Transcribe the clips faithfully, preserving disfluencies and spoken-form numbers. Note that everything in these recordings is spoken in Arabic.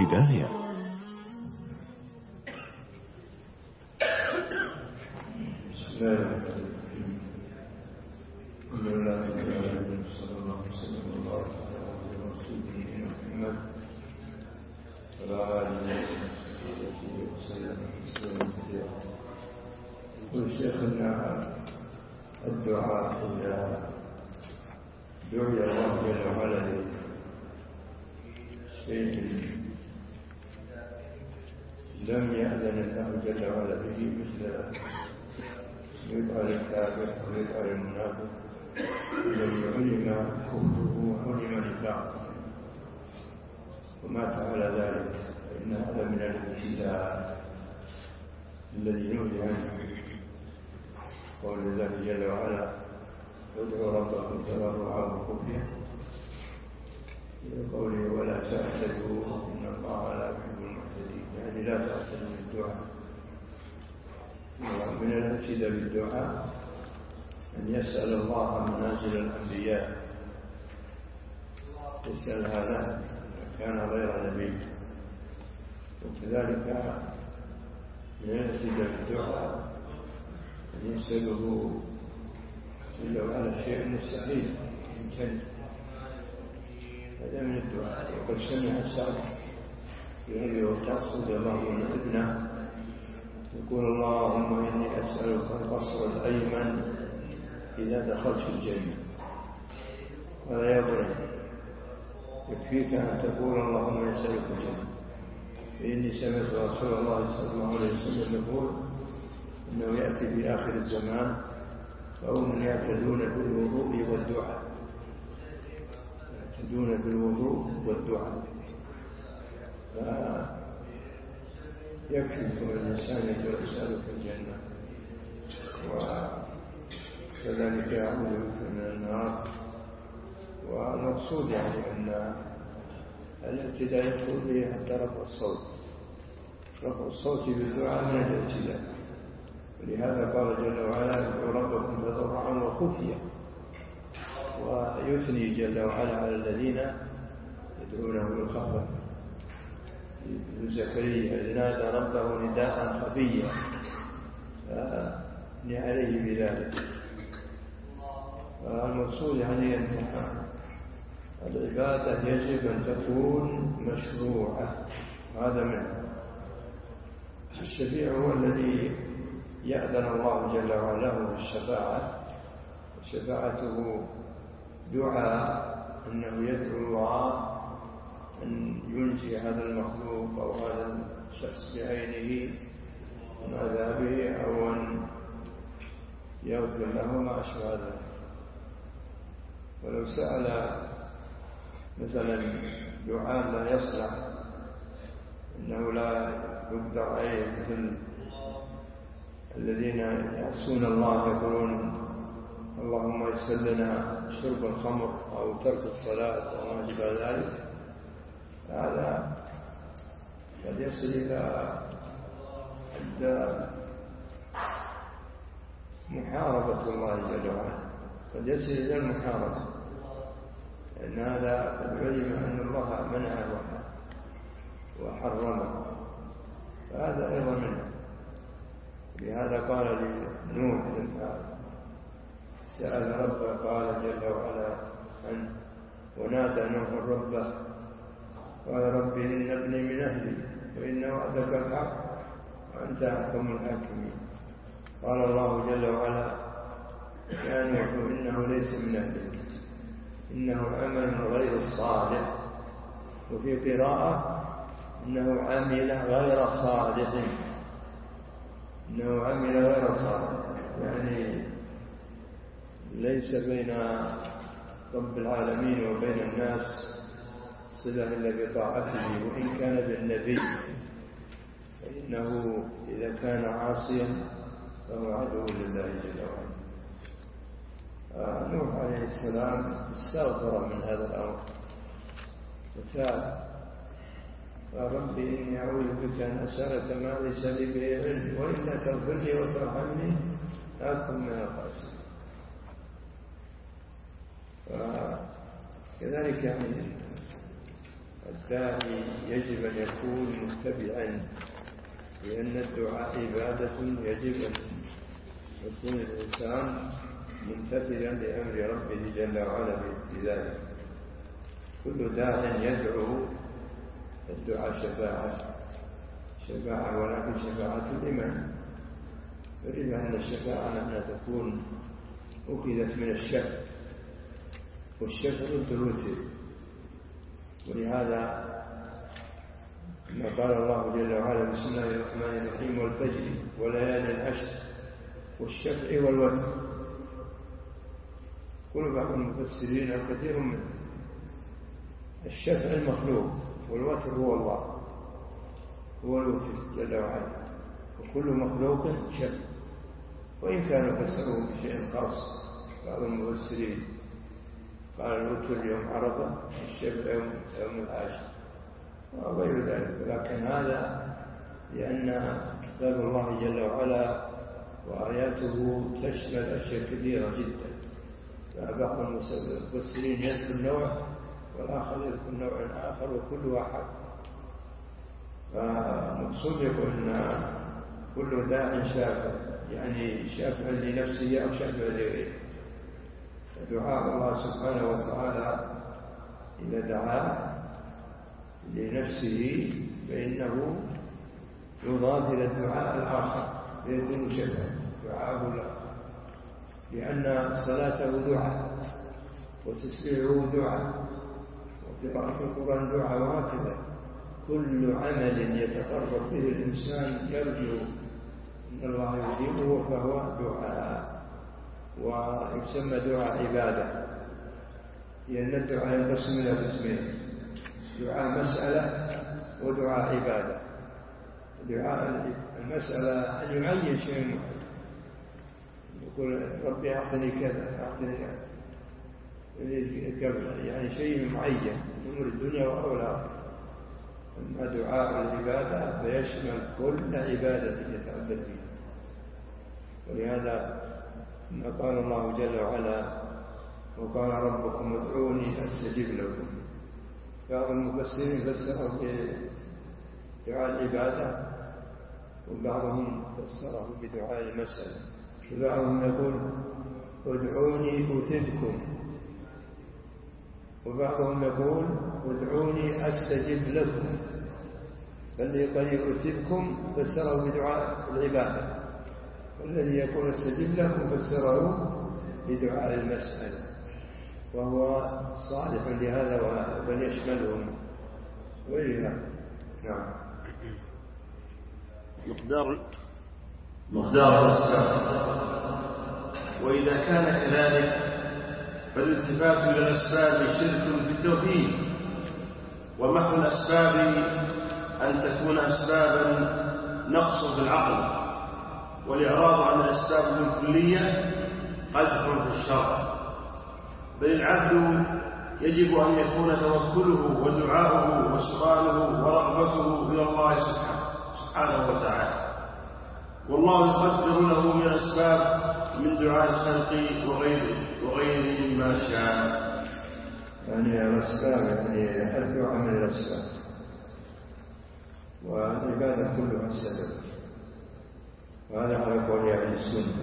البداية. بسم الله الرحمن الرحيم. الحمد لله رب العالمين، صلى الله وسلم وبارك على رسوله محمد وعلى آله وصحبه وسلم تسليما كثيرا. يقول شيخنا: الدعاء إذا دعي الله جل وعلا شيء لم يأذن الله جل وعلا به، مثل يدعى للكافر أو يدعى للمنافق الذي علم كفره وعلم نفاقه ومات على ذلك، فإن هذا من الابتلاء الذي نهي عنه. قول الله جل وعلا: ادعوا ربكم تضرعا وخفيا، قوله: ولا تعتدوا إن الله لا يحب المعتدين، يعني لا تعتدوا بالدعاء. ومن الابتداء بالدعاء أن يسأل الله منازل الأنبياء، يسأل هذا كان غير نبي. وكذلك من الابتداء بالدعاء أن يسأله جل وعلا شيء مستحيل يمكن، هذا من الدعاء. وقد سمع السعد في أبي وقاص رضي الله عنه ابنه يقول: اللهم إني أسألك القصر الأيمن إذا دخلت الجنة. هذا يا بني يكفيك أن تقول: اللهم أسألك الجنة، فإني سمعت رسول الله صلى الله عليه وسلم يقول إنه يأتي في آخر الزمان قوم يعتدون بالوضوء والدعاء، يعتدون بالوضوء والدعاء. يكفي كل الإنسان يسألك الجنة، وكذلك يعوذ بك من النار. والمقصود يعني أن الابتداء يدخل به حتى رفع الصوت، رفع الصوت بالدعاء من الابتداء. ولهذا قال جل وعلا: ادعوا ربكم تضرعا وخفيا. ويثني جل وعلا على الذين يدعونه بالخفة. ابن زكريا نادى ربه نداء خفيا فأثني عليه بذلك. المقصود يعني أن العبادة يجب أن تكون مشروعة، هذا منه. الشفيع هو الذي يأذن الله جل وعلا بالشفاعة، وشفاعته دعاء أنه يدعو الله أن ينجي هذا المخلوق أو هذا الشخص بعينه من عذابه، أو أن يغفر له ما أشبه ذلك. ولو سأل مثلا دعاء لا يصلح إنه لا يقدر عليه، مثل الذين يعصون الله يقولون: اللهم يسر لنا شرب الخمر أو ترك الصلاة أو ما أشبه ذلك، هذا قد يصل إلى محاربة الله جل وعلا، قد يصل إلى المحاربة، لأن هذا قد علم أن الله منعه وحرمه، فهذا أيضا منه. لهذا قال لنوح لما سأل ربه قال جل وعلا عنه: ونادى نوح ربه قال: ربي إن ابني من أهلي وإن وعدك الحق وأنت أحكم الحاكمين. قال الله جل وعلا: يا نوح إنه ليس من أهلك، إنه عمل غير صالح. وفي قراءة: إنه عمل غير صالح، إنه عمل غير صالح، يعني ليس بين رب العالمين وبين الناس صلة إلا بطاعته، وإن كان بالنبي، فإنه إذا كان عاصيا فهو عدو لله جل وعلا. آه نوح عليه السلام استغفر من هذا الأمر وتاب: ربي إني أعوذ بك أن أسألك ما ليس لي به علم، وإلا تغفر لي وترحمني أكن من الخاسرين. كذلك يعني الداعي يجب أن يكون متبعا، لأن الدعاء عبادة يجب أن يكون الإنسان منتبها لأمر ربه جل وعلا بذلك. كل داع يدعو الدعاء شفاعة شفاعة ولكن شفاعة الإمام، يريد أن الشفاعة أنها تكون أخذت من الشفع، والشفع ضد الوتر. ولهذا ما قال الله جل وعلا بسم الله الرحمن الرحيم والفجر وليالي العشر والشفع والوتر. كل بعض المفسرين الكثير منه الشفع المخلوق والوتر هو الله، هو الوتر جل وعلا، وكل مخلوق شفع، وإن كانوا فسروه بشيء خاص. بعض المفسرين قال الوتر يوم عرفة، الشفع يوم, يوم العاشر وغير ذلك، لكن هذا لأن كتاب الله جل وعلا وآياته تشمل أشياء كثيرة جدا، فبعض المفسرين يذكر نوع والآخر يذكر نوع آخر وكل واحد. فمقصود يقول أن كل داع شافع، يعني شافع لنفسه أو شافع لغيره. فدعاء الله سبحانه وتعالى إذا دعا لنفسه فإنه يضاف إلى الدعاء الآخر فيكون شفعا دعاءه الآخر، لأن صلاته دعاء وتسبيحه دعاء وقراءة القرآن دعاء، وهكذا كل عمل يتقرب به الإنسان يرجو أن الله يجيبه فهو دعاء، ويسمى دعاء عبادة، لأن الدعاء ينقسم إلى قسمين: دعاء مسألة ودعاء عبادة. دعاء المسألة أن يعين شيء معين، يقول ربي أعطني كذا أعطني كذا، يعني شيء معين من أمور الدنيا والآخرة. أما دعاء العبادة فيشمل كل عبادة يتعبد بها. ولهذا ما قال الله جل وعلا وقال ربكم ادعوني أستجب لكم. بعض المفسرين فسره بدعاء العبادة وبعضهم فسره بدعاء المسألة، وبعضهم يقول ادعوني أثبكم، وبعضهم يقول ادعوني أستجب لكم. فالذي قال أثبكم فسره بدعاء العبادة، والذي يقول استجب لكم فسره بدعاء المسألة، وهو صالح لهذا بل يشملهم غيرها. نعم. مقدار مقدار الأسباب. وإذا كان كذلك فالالتفات إلى الأسباب شرك في التوحيد، ومحو الأسباب أن تكون أسبابا نقص في العقل، والإعراض عن الأسباب الكلية قدح في الشرع. بل العبد يجب أن يكون توكله ودعاؤه وسؤاله ورغبته إلى الله سبحانه وتعالى، والله يقدر له من الأسباب من دعاء الخلق وغيره وغيره ما شاء. يعني الأسباب يعني الدعاء من الأسباب، والعبادة كلها السبب، وهذا على قول أهل السنة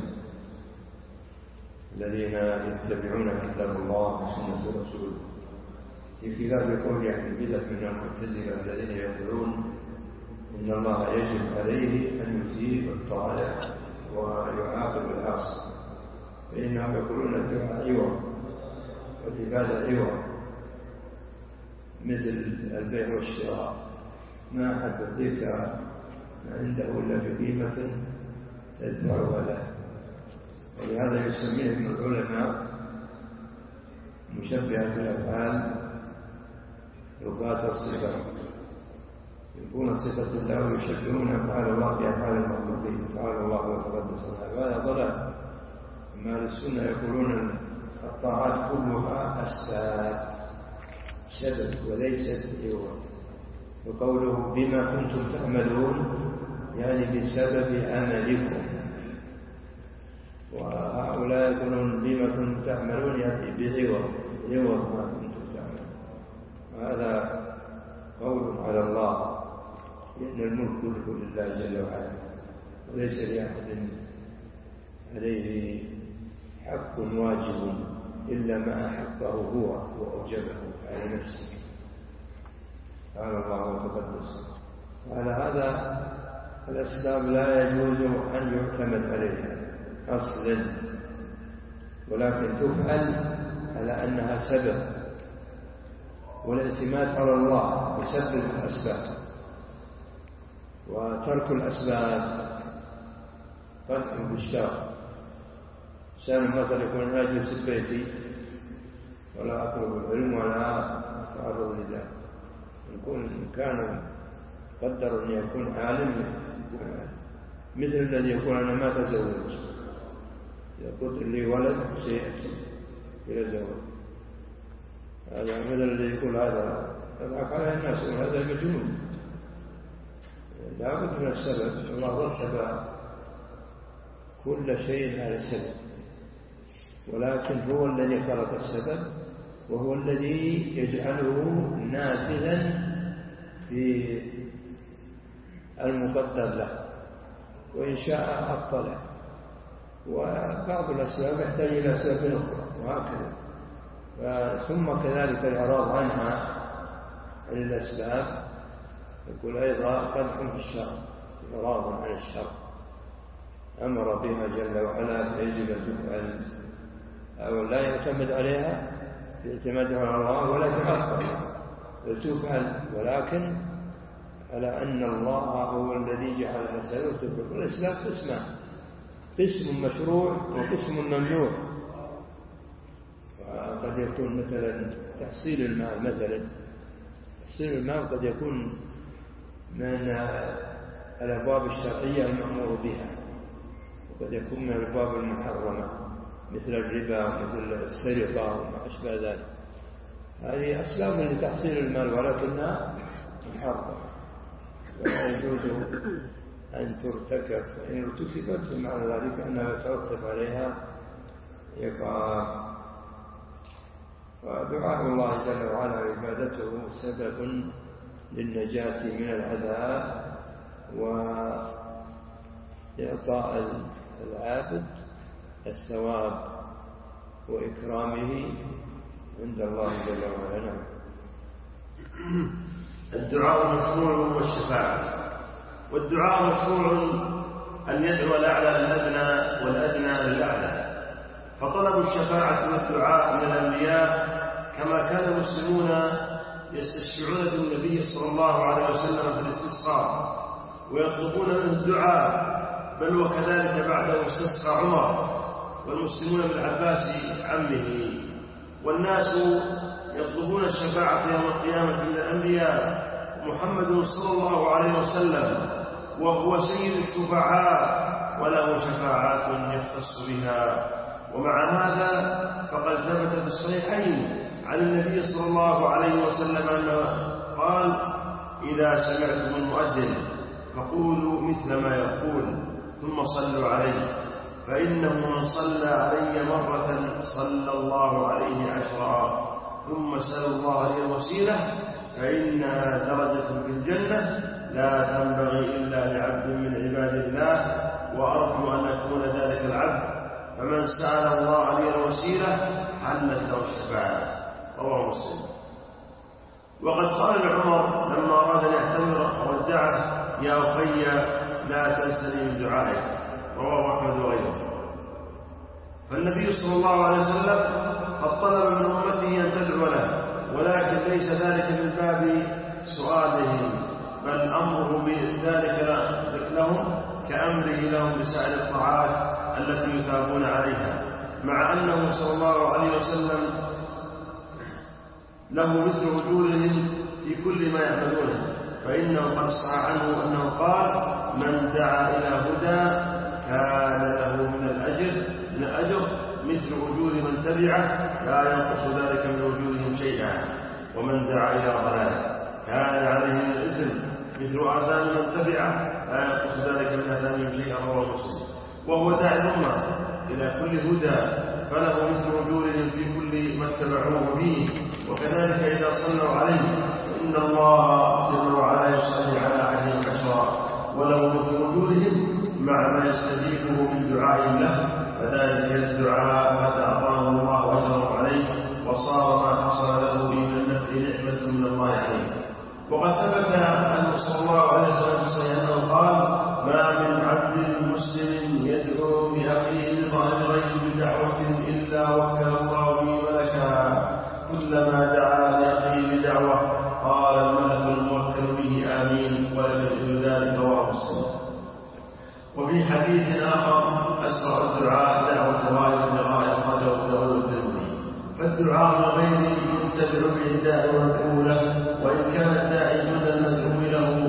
الذين يتبعون كتاب الله وسنة رسوله، في خلاف قول أهل البدع من المعتزلة الذين يقولون إن الله يجب عليه أن يثيب الطالع ويعاقب العاصي، فإنهم يقولون الدعاء عوض والعبادة عوض، مثل البيع والشراء، ما أحد يعطيك ما عنده إلا بقيمة تدفعها له. ولهذا يسميه العلماء مشبهة الأفعال لغات الصفات، يكون صفة الله ويشبهون أفعال الله بأفعال المخلوقين، أفعال الله وتقدس الله، هذا ضلال. أما أهل السنة يقولون الطاعات كلها أسباب سبب وليست عوض، وقوله بما كنتم تعملون يعني بسبب عملكم، وهؤلاء يقولون بما كنتم تعملون يعني بعوض عوض ما كنتم تعملون. وهذا قول على الله، لأن الملك كله لله جل وعلا، وليس لأحد عليه حق واجب إلا ما حقه هو وأوجبه على نفسه، قال الله وتقدس. وعلى هذا الأسباب لا يجوز أن يعتمد عليها أصلا، ولكن تفعل على أنها سبب، والاعتماد على الله يسبب الأسباب، وترك الأسباب قدح بالشر. إنسان مثلا يكون أجلس في بيتي ولا أطلب العلم ولا أتعرض لذلك، يكون كان قدر أن يكون عالم، مثل الذي يقول أنا ما تزوج، إذا قلت لي ولد سيأتي إلى زواج، هذا مثل الذي يقول هذا يضحك على الناس وهذا مجنون. لا بد من السبب، الله رتب كل شيء على سبب، ولكن هو الذي خلق السبب، وهو الذي يجعله نافذا في المقدر له، وإن شاء أبطله. وبعض الأسباب يحتاج إلى أسباب أخرى وهكذا. ثم كذلك الإعراض عنها عن الأسباب يقول أيضا قدح في الشر، إعراض عن الشر أمر بها جل وعلا فيجب أن تفعل، أو لا يعتمد عليها اعتمادها على الله ولا تعطل وتفعل، ولكن على أن الله هو الذي جعلها سبب وتفعل. والأسباب قسمان، قسم مشروع وقسم ممنوع. وقد يكون مثلا تحصيل المال، مثلا تحصيل المال قد يكون من الأبواب الشرعية المأمور بها، وقد يكون من الأبواب المحرمة مثل الربا مثل السرقة وما أشبه ذلك. هذه أسباب لتحصيل المال ولكنها محرمة ولا يجوز أن ترتكب، فإن ارتكبت فمعنى ذلك أنها يترتب عليها عقاب. ودعاء الله جل وعلا وعبادته سبب للنجاة من العذاب وإعطاء العابد الثواب وإكرامه عند الله جل وعلا. الدعاء مشروع والشفاعة. والدعاء مشروع أن يدعو الأعلى للأدنى والأدنى للأعلى، فطلب الشفاعة والدعاء من الأنبياء كما كان المسلمون يستشفعون بالنبي صلى الله عليه وسلم في الاستسقاء ويطلبون منه الدعاء، بل وكذلك بعده استسقى عمر والمسلمون بالعباس عمه. والناس يطلبون الشفاعة يوم القيامة من الأنبياء، محمد صلى الله عليه وسلم وهو سيد الشفعاء وله شفاعات يختص بها. ومع هذا فقد ثبت في الصحيحين عن النبي صلى الله عليه وسلم أنه قال: إذا سمعتم المؤذن فقولوا مثل ما يقول ثم صلوا عليه، فإنه من صلى علي مرة صلى الله عليه عشرا، ثم سأل الله لي الوسيلة فإنها درجة في الجنة لا تنبغي إلا لعبد من عباد الله، وأرجو أن أكون ذلك العبد، فمن سأل الله لي الوسيلة حلت له الشفاعة. رواه مسلم. وقد قال عمر لما أراد أن يعتمر ودعه: يا أخي لا تنسني من دعائك. رواه أحمد وغيره. فالنبي صلى الله عليه وسلم قد طلب من أمته أن تدعو له، ولكن ليس ذلك من باب سؤالهم، بل أمره بذلك لهم كأمره لهم بسائر الطاعات التي يثابون عليها، مع أنه صلى الله عليه وسلم له مثل أجورهم في كل ما يعملونه، فإنه قد صح عنه أنه قال: من دعا إلى هدى كان له من الأجر من الأجر مثل أجور من تبعه لا ينقص ذلك من أجورهم شيئا، ومن دعا إلى ضلال كان عليه من الإثم مثل آثام من تبعه لا ينقص ذلك من آثامهم شيئا. رواه مسلم. وهو داعي الأمة إلى كل هدى فله مثل أجورهم في كل ما اتبعوه به، وكذلك إذا صلوا عليه إن الله جل وعلا يصلي على أحدهم عشرا ولو في وجودهم مع ما يستجيبه من دعائهم له، فذلك الدعاء قد أعطاه الله أجره عليه وصار ما حصل له من النفع نعمة من الله عليه. وقد ثبت أن صلى الله عليه وسلم أنه قال: ما من عبد مسلم يدعو بأخيه بظاهر الغيب بدعوة إلا وكل الله به ملكا كلما دعا لأخيه بدعوة قال الملك الموكل به آمين ولم يجد ذلك رواه مسلم. وفي حديث آخر: أسرع الدعاء دعوة غائب لغائب خرجه له الترمذي. فالدعاء من غيره يتبع به الداعي ويدعو له، وإن كان الداعي دون المدعو له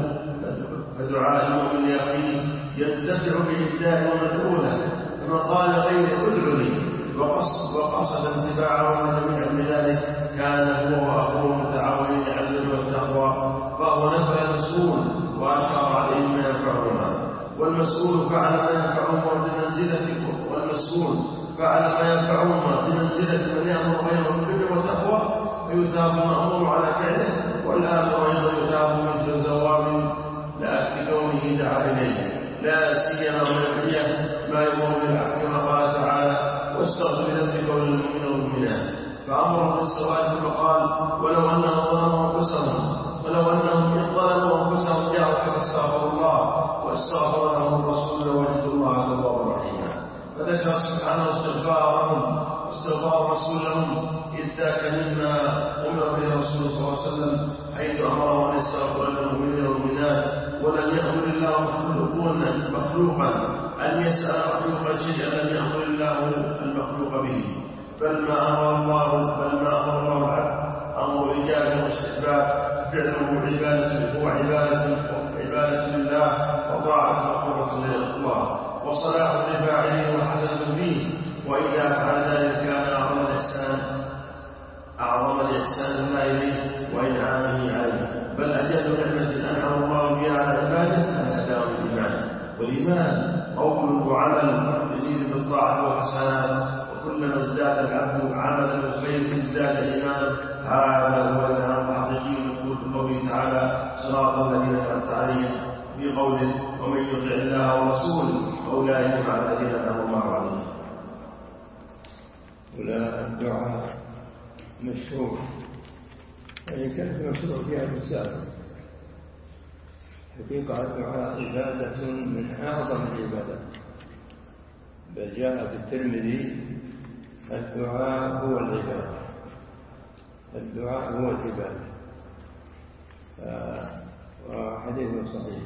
فدعاء المؤمن لأخيه ينتفع به الداعي ومدعو له. فمن قال غير ادع لي وقصد, وقصد اتباعه وجميعا بذلك كان هو وأخوه متعاونين على البر والتقوى، فهو نفى المسؤول وأشار عليه ما ينفعهما، والمسؤول فعل ما ينفعهما بمنزلة والمسؤول فعل ما ينفعهما بمنزلة من يأمر غيره بالبر والتقوى فيثاب المأمور على فعله، والآمر أيضا يثاب مثل ثواب لأكل كونه دعا إليه، لا سيما من ما يأمر بالعدل كما قال تعالى: واستغفر لذنبك وللمؤمنين والمؤمنات. فأمرهم بالسواء فقال: ولو أنهم ظلموا أنفسهم ولو أنهم إذ ظلموا أنفسهم جاءوك فاستغفروا الله واستغفر لهم الرسول لوجدوا الله توابا رحيما. فذكر سبحانه استغفارهم واستغفار رسولهم إذ ذاك مما أمر به الرسول صلى الله عليه وسلم، حيث أمره أن يستغفر للمؤمنين والمؤمنات. ولم يأمر الله مخلوقا أن يسأل مخلوقا شيئا لم يأمر الله المخلوق به، بل ما أمر الله بل ما أمر الله العبد أمر إجابة واستحباب، فعله عبادة هو عبادة عبادة لله وطاعة وقرة لله وصلاح لفاعله وحسنة فيه. وإذا فعل ذلك كان أعظم الإحسان أعظم الإحسان الله إليه وإنعامه عليه، بل أجل نعمة أنعم الله بها على عباده أن أداهم الإيمان. والإيمان قول وعمل يزيد بالطاعة والحسنات، وكلما ازداد العبد عملا بالخير ازداد إيمانا. هذا هو الإنعام الحقيقي المذكور في قوله تعالى: صراط الذين أنعمت عليهم، في قوله: ومن يطع الله ورسوله أولئك مع الذين أنعم الله عليهم. ولا الدعاء مشروع، يعني كانت مشروع فيها الرسالة. حقيقة الدعاء عبادة من أعظم العبادات، بل جاء في الترمذي: الدعاء هو العبادة، الدعاء هو العبادة. وحديث صحيح،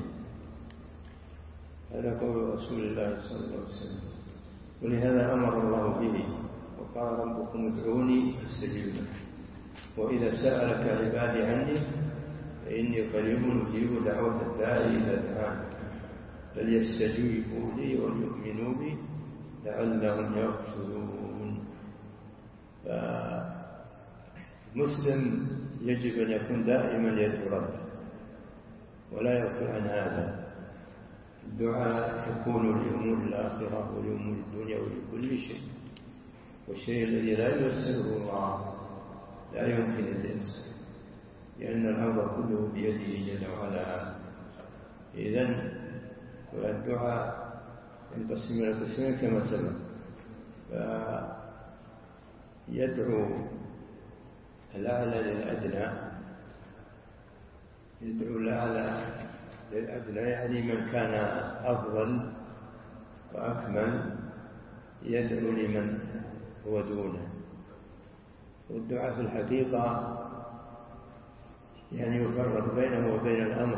هذا قول رسول الله صلى الله عليه وسلم، ولهذا أمر الله به وقال: ربكم ادعوني استجب لكم، وإذا سألك عبادي عني فإني قريب أجيب دعوة الداعي إذا دعاني فليستجيبوا لي وليؤمنوا بي لعلهم يرشدون. فمسلم يجب أن يكون دائما يدعو ربه ولا يغفل عن هذا. الدعاء يكون لأمور الآخرة ولأمور الدنيا ولكل شيء، والشيء الذي لا ييسره الله لا يمكن اليسر، لأن الأمر كله بيده جل وعلا. إذن والدعاء ينقسم إلى قسمين كما سبق، فيدعو الأعلى للأدنى، يدعو الأعلى للأدنى يعني من كان أفضل وأكمل يدعو لمن هو دونه. والدعاء في الحقيقة يعني يفرق بينه وبين الأمر.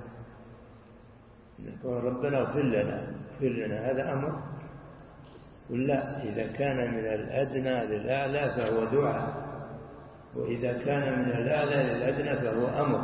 نقول ربنا اغفر لنا اغفر لنا هذا أمر، ولا إذا كان من الأدنى للأعلى فهو دعاء، وإذا كان من الأعلى للأدنى فهو أمر.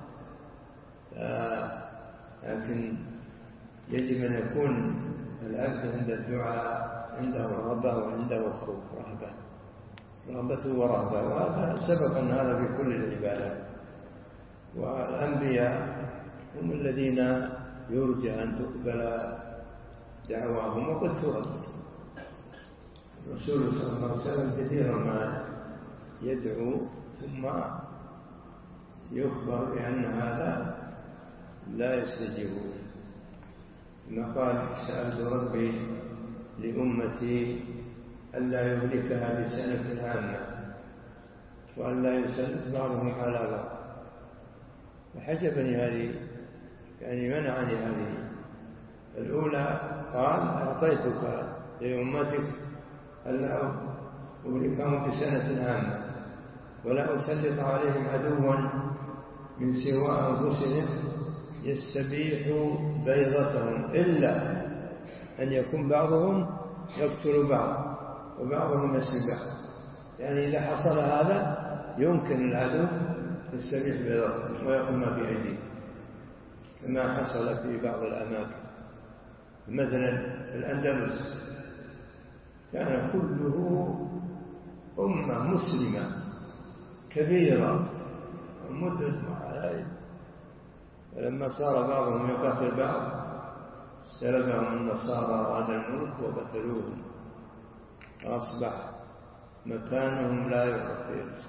لكن يجب أن يكون العبد عند الدعاء عنده رغبة وعنده خوف، رهبة رغبة ورهبة، وهذا سبب أن هذا في كل العبادات. والأنبياء هم الذين يرجى أن تقبل دعواهم وقد ترد. الرسول صلى الله عليه وسلم كثيرا ما يدعو ثم يخبر بأن هذا لا يستجيبون. كما قال سألت ربي لأمتي ألا يهلكها بسنة عامة وألا يسلط بعضهم على بعض. فحجبني هذه، يعني منعني هذه الأولى. قال أعطيتك لأمتك ألا أهلكهم بسنة عامة ولا أسلط عليهم عدوا من سوى أنفسهم يستبيح بيضتهم، إلا أن يكون بعضهم يقتل بعض وبعضهم يسبي بعض. يعني إذا حصل هذا يمكن العدو يستبيح بيضتهم ويقوم ما في أيديهم، كما حصل في بعض الأماكن. مثلا الأندلس كان كله أمة مسلمة كبيرة مدة معايا، فلما صار بعضهم يقاتل بعض استلبهم النصارى هذا الملك وقتلوهم، فأصبح مكانهم لا يعرف،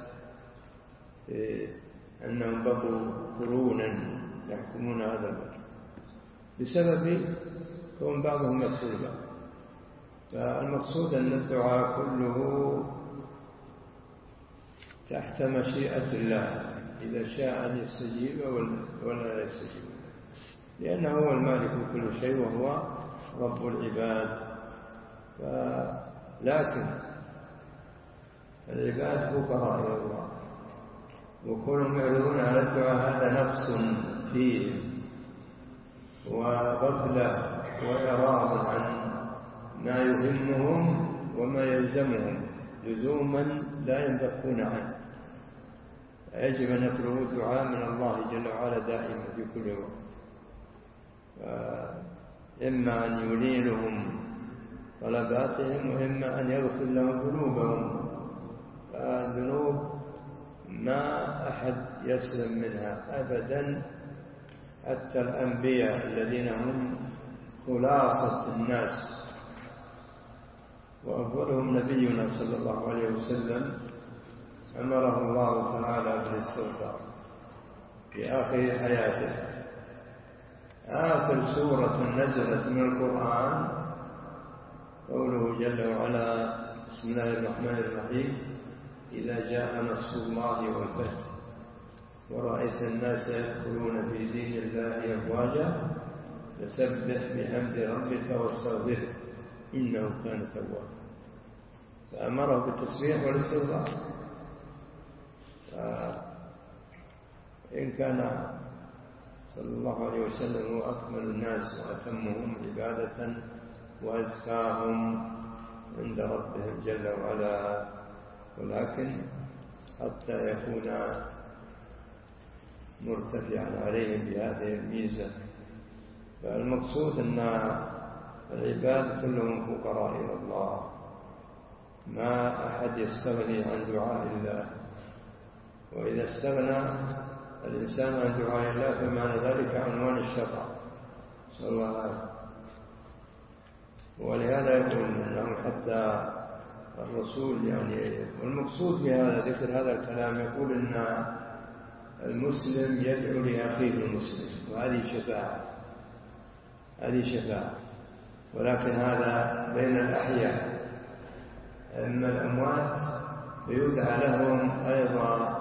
أنهم بقوا قرونا يحكمون هذا الملك بسبب كون بعضهم يقتل بعض. فالمقصود أن الدعاء كله تحت مشيئة الله، إذا شاء أن يستجيب ولا لا يستجيب، لأنه هو المالك لكل شيء وهو رب العباد. لكن العباد فقراء إلى الله، وكونهم يعرضون على الدعاء هذا نقص فيه وغفلة وإعراض عن ما يهمهم وما يلزمهم لزوما لا ينبقون عنه. يجب أن يطلبوا الدعاء من الله جل وعلا دائما في كل وقت، إما أن يلينهم طلباتهم وإما أن يغفر لهم ذنوبهم. فالذنوب ما أحد يسلم منها أبدا، حتى الأنبياء الذين هم خلاصة الناس، وأفضلهم نبينا صلى الله عليه وسلم أمره الله تعالى بالاستغفار في آخر حياته. آخر سورة نزلت من القرآن قوله جل وعلا: بسم الله الرحمن الرحيم، إذا جاء نصر الله والفتح ورأيت الناس يدخلون في دين الله أفواجا فسبح بحمد ربك واستغفره إنه كان توابا. فأمره بالتسبيح والاستغفار. إن كان صلى الله عليه وسلم هو أكمل الناس وأتمهم عبادة وأزكاهم عند ربهم جل وعلا، ولكن حتى يكون مرتفعا عليهم بهذه الميزة. فالمقصود أن العباد كلهم فقراء إلى الله، ما أحد يستغني عن دعاء الله، وإذا استغنى الإنسان عن دعاء الله فمعنى ذلك عنوان الشقاء، صلى الله عليه وسلم. ولهذا يقول أنه حتى الرسول، يعني والمقصود بهذا ذكر هذا الكلام، يقول أن المسلم يدعو لأخيه المسلم، وهذه شفاعة، هذه شفاعة. ولكن هذا بين الأحياء، أما الأموات فيدعى لهم أيضا،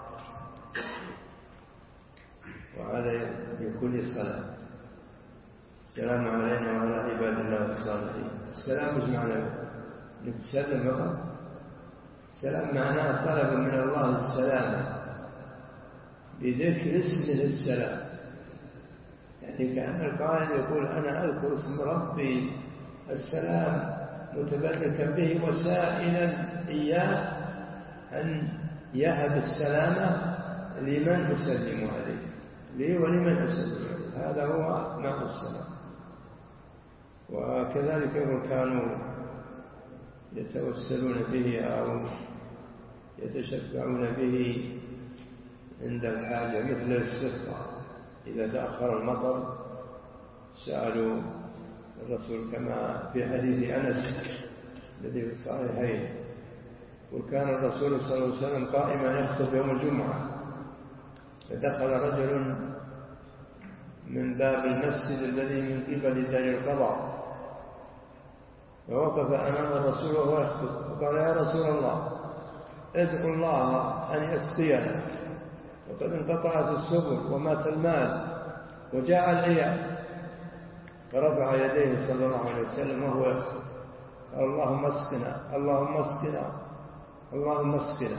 وهذا بكل صلاة: السلام علينا وعلى عباد الله الصالحين. السلام مش معنى نتسلم فقط، السلام معناه طلب من الله السلامة بذكر اسمه السلام. يعني كأن القائل يقول: أنا أذكر اسم ربي السلام متبركا به وسائلا إياه أن يهب السلامة لمن أسلم عليه، لي ولمن أسلم عليه. هذا هو معنى السلام. وكذلك كانوا يتوسلون به أو يتشفعون به عند الحاجة، مثل السقا إذا تأخر المطر سألوا الرسول، كما في حديث أنس الذي في الصحيحين: وكان الرسول صلى الله عليه وسلم قائما يخطب يوم الجمعة فدخل رجل من باب المسجد الذي من قبل دار القضاء، فوقف أمام الرسول وهو يخطب، فقال: يا رسول الله، ادعو الله أن يسقينا، وقد انقطعت السبل ومات المال وجاء العيال. فرفع يديه صلى الله عليه وسلم وهو يخطب: اللهم اسقنا، اللهم اسقنا، اللهم اسقنا.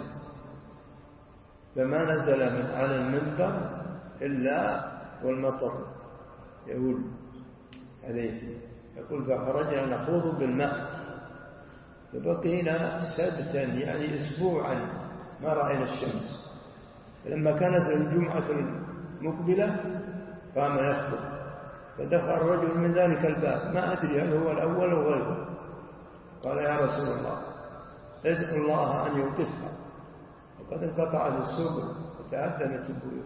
فما نزل من على المنبر إلا والمطر يقول عليه. يقول: فخرجنا نخوض بالماء، فبقينا سبتا يعني أسبوعا ما رأينا الشمس. فلما كانت الجمعة المقبلة قام يخطب، فدخل رجل من ذلك الباب، ما أدري هل هو الأول أو غيره، قال: يا رسول الله، ادعو الله أن يوقفها، وقد انقطعت السبل وتعدمت البيوت.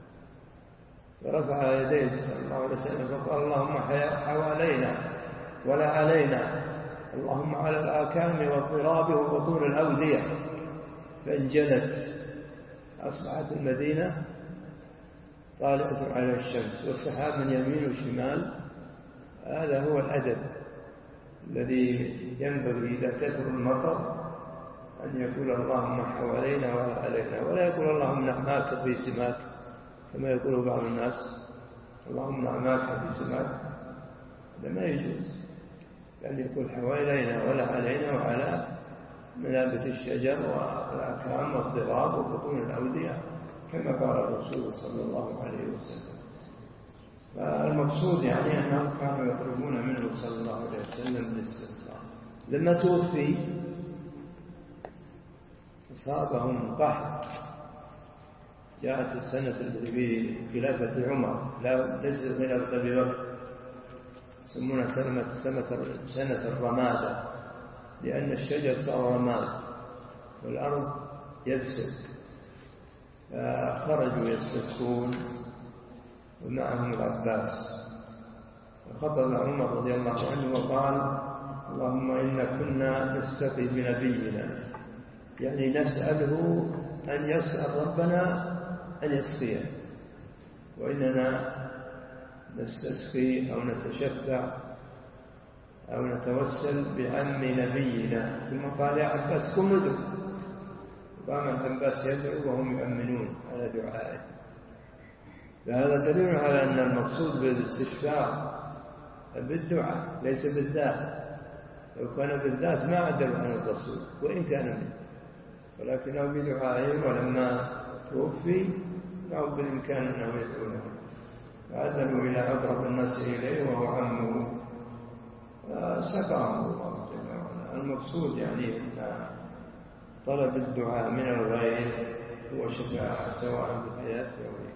فرفع يديه صلى الله عليه وسلم فقال: اللهم حوالينا ولا علينا، اللهم على الآكام والضراب وبطون الأودية. فانجلت، أصبحت المدينة طالعة على الشمس والسحاب من يمين وشمال. هذا هو الأدب الذي ينبغي إذا كثر المطر أن يقول: اللهم حوالينا ولا علينا، ولا يقول: اللهم نعماك في سماك كما يقول بعض الناس: اللهم نعماك في سماك. هذا ما يجوز، لأن يقول حوالينا ولا علينا وعلى منابت الشجر والأكرام والضراب وبطون الأودية كما قال الرسول صلى الله عليه وسلم. فالمقصود يعني أنهم كانوا يطلبون منه صلى الله عليه وسلم الاستسقاء. لما توفي أصابهم قحط. جاءت السنة التي في خلافة عمر، لا ليست خلافة أبي بكر، يسمونها سنة سنة الرمادة، لأن الشجر صار رماد والأرض يبسك. فخرجوا يستسقون ومعهم العباس، فخطب عمر رضي الله عنه وقال: اللهم إنا كنا نستقي بنبينا، يعني نسأله أن يسأل ربنا أن يسقيه، وإننا نستسقي أو نتشفع أو نتوسل بعم نبينا. ثم قال: يا عباس قم ادعو. قام العباس يدعو وهم يؤمنون على دعائه. فهذا دليل على أن المقصود بالاستشفاع بالدعاء ليس بالذات. لو كان بالذات ما عدلوا عن الرسول وإن كان منه، ولكنه بدعائه. ولما توفي معه بالإمكان أنه يدعونه، فعدلوا إلى أقرب الناس إليه وهو عمه، سقاه الله جل وعلا. المقصود يعني أن طلب الدعاء من الغير هو شفاعة سواء في حياته أو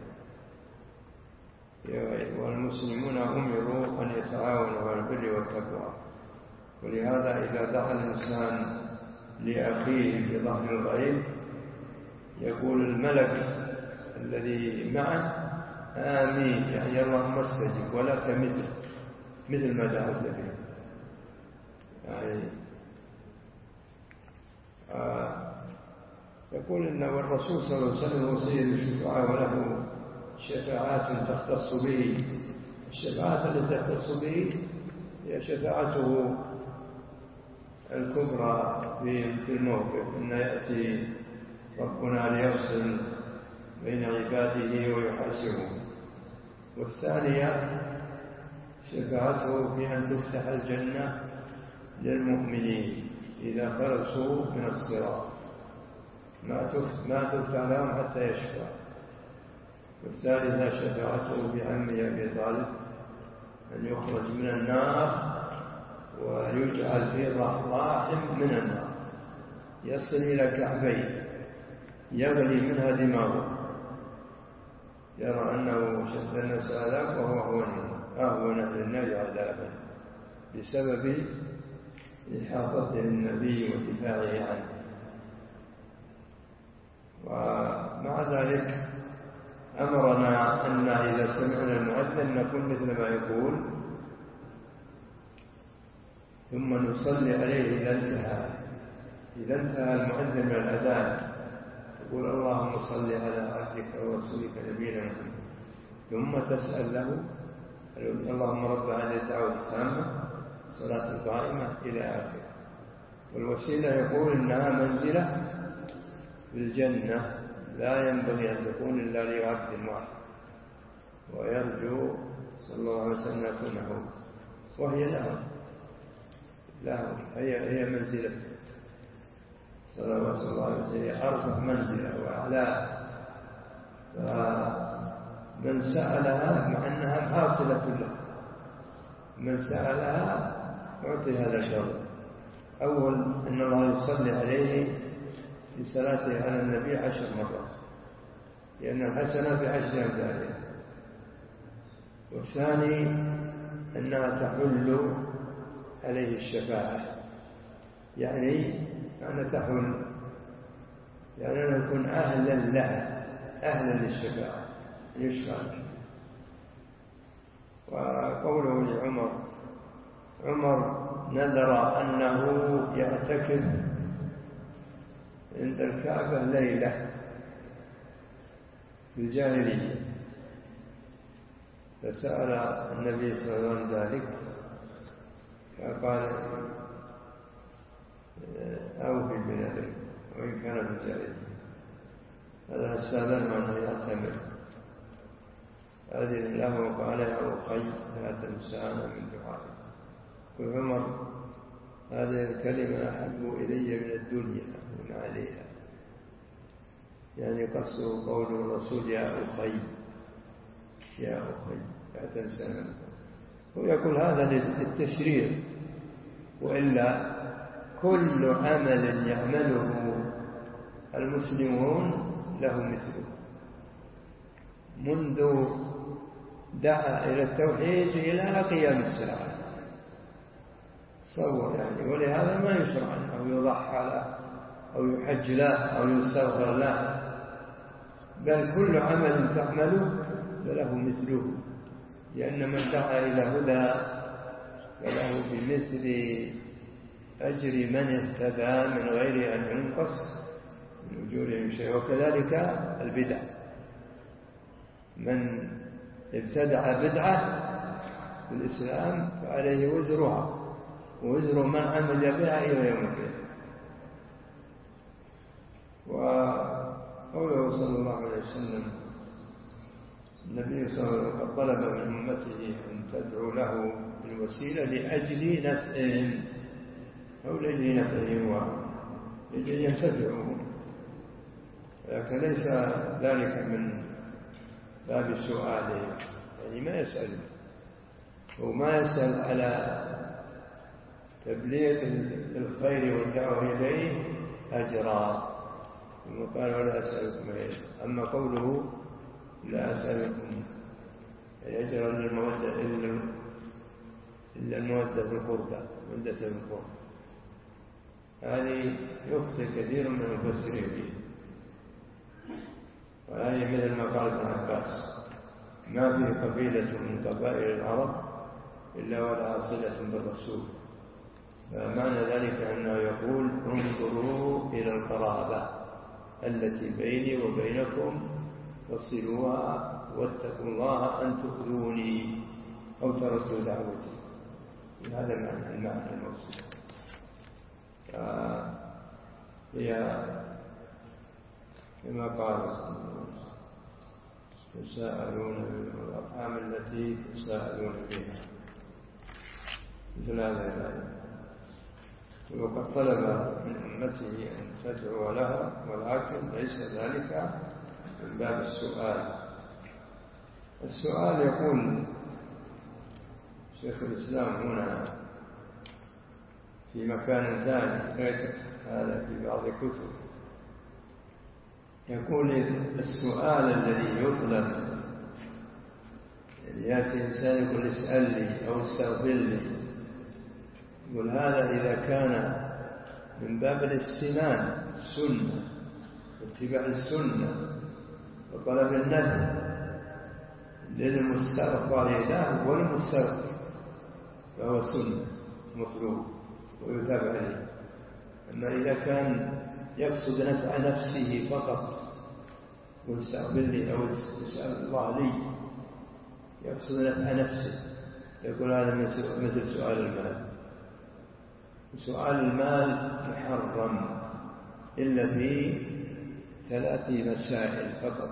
غيره. والمسلمون أمروا أن يتعاونوا على البر والتقوى، ولهذا إذا دعا الإنسان لأخيه في ظهر الغيب يقول الملك الذي معه: آمين، يعني اللهم استجب ولك مثل مثل ما دعوت به. يعني آه يقول إن الرسول صلى الله عليه وسلم هو سيد الشفعاء وله شفاعات تختص به. الشفاعات التي تختص به هي شفاعته الكبرى في الموقف، إن يأتي ربنا ليفصل بين عباده ويحاسبهم. والثانية شفاعته في أن تفتح الجنة للمؤمنين إذا خلصوا من الصراط، ما تفتح لهم حتى يشفع. والثالثة شفاعته بعمه أبي طالب أن يخرج من النار ويجعل في ضحضاح من النار يصل إلى كعبيه يغلي منها دماغه، يرى أنه شد الناس آلاف وهو أهون أهل النار عذابا بسبب إحاطته النبي ودفاعه عنه. ومع ذلك أمرنا أن إذا سمعنا المؤذن نقول مثل ما يقول، ثم نصلي عليه إذا انتهى إذا انتهى المؤذن من الأذان، تقول اللهم صل على عبدك ورسولك نبينا محمد، ثم تسأل له اللهم رب هذه الدعوة التامة الصلاة القائمة إلى آخره. والوسيلة يقول إنها منزلة في الجنة لا ينبغي أن تكون إلا لعبد واحد، ويرجو صلى الله عليه وسلم أن تكون هو، وهي لهم لهم هي هي منزلة صلى الله عليه وسلم، هي أرفع منزلة وأعلاها. فمن سألها مع أنها حاصلة له، من سألها أعطي هذا الشرط. أول أن الله يصلي عليه في صلاته على النبي عشر مرات، لأن الحسنة بعشر أمثالها. والثاني أنها تحل عليه الشفاعة، يعني أن تحل يعني أن يكون أهلا لها، أهلا للشفاعة يشفع. وقوله لعمر، عمر نذر أنه يعتكف عند الكعبة ليلة في الجاهلية، فسأل النبي صلى الله عليه وسلم ذلك فقال أوفي بنذرك وإن كان في الجاهلية. هذا استاذنه أنه يعتمر، أذن له وقال يا أخي لا تنسانا من دعائك. قل عمر هذه الكلمة أحب إلي من الدنيا وما عليها، يعني قصده قول الرسول يا أخي يا أخي لا تنسانا. ويقول هذا للتشريع، وإلا كل عمل يعمله المسلمون له مثله، منذ دعا إلى التوحيد إلى قيام الساعة. تصور يعني. ولهذا ما يشرع أنه يضحى له أو يحج له أو يستغفر له، بل كل عمل تعمله فله مثله، لأن من دعا إلى هدى فله بمثل أجر من اهتدى من غير أن ينقص من أجورهم شيء. وكذلك البدع، من ابتدع بدعة في الإسلام فعليه وزرها ووزر من عمل بها إلى يوم القيامة. وقوله صلى الله عليه وسلم النبي صلى الله عليه وسلم طلب من أمته أن تدعو له بالوسيلة لأجل نفعهم أو لأجل نفعهم ولأجل ينتفعوا، لكن ليس ذلك من باب سؤاله، يعني ما يسأل وما يسأل على تبليغ الخير والدعوة إليه أجرا، ثم قال ولا أسألكم عليه. أما قوله لا أسألكم أجرا للمودة إلا المودة في القربى، مودة في القربى، هذه يخطئ كثير من المفسرين فيه. وهذه مثل ما قال ابن عباس ما في قبيلة من قبائل العرب إلا ولها صلة بالرسول، فمعنى ذلك أنه يقول انظروا إلى القرابة التي بيني وبينكم وصلوها واتقوا الله أن تؤذوني أو تردوا دعوتي. هذا معنى المعنى الموصول. هي كما قال صلى الله عليه وسلم تساءلون بالأرحام التي تساءلون بها، مثل هذا الآية. وقد طلب من أمته أن تدعو لها، ولكن ليس ذلك من باب السؤال. السؤال يقول شيخ الإسلام هنا في مكان ثاني غير هذا في بعض الكتب، يقول السؤال الذي يطلب، يعني يأتي إنسان يقول اسأل لي أو استغفر لي، يقول هذا إذا كان من باب الاستنان السنة واتباع السنة وطلب النفع للمستغفر له والمستغفر فهو سنة مطلوب ويتابع عليه. أما إذا كان يقصد نفع نفسه فقط ويستقبلني أو يسأل الله لي يقصد نفع نفسه، يقول هذا مثل سؤال المال. سؤال المال محرم إلا في ثلاث مسائل فقط.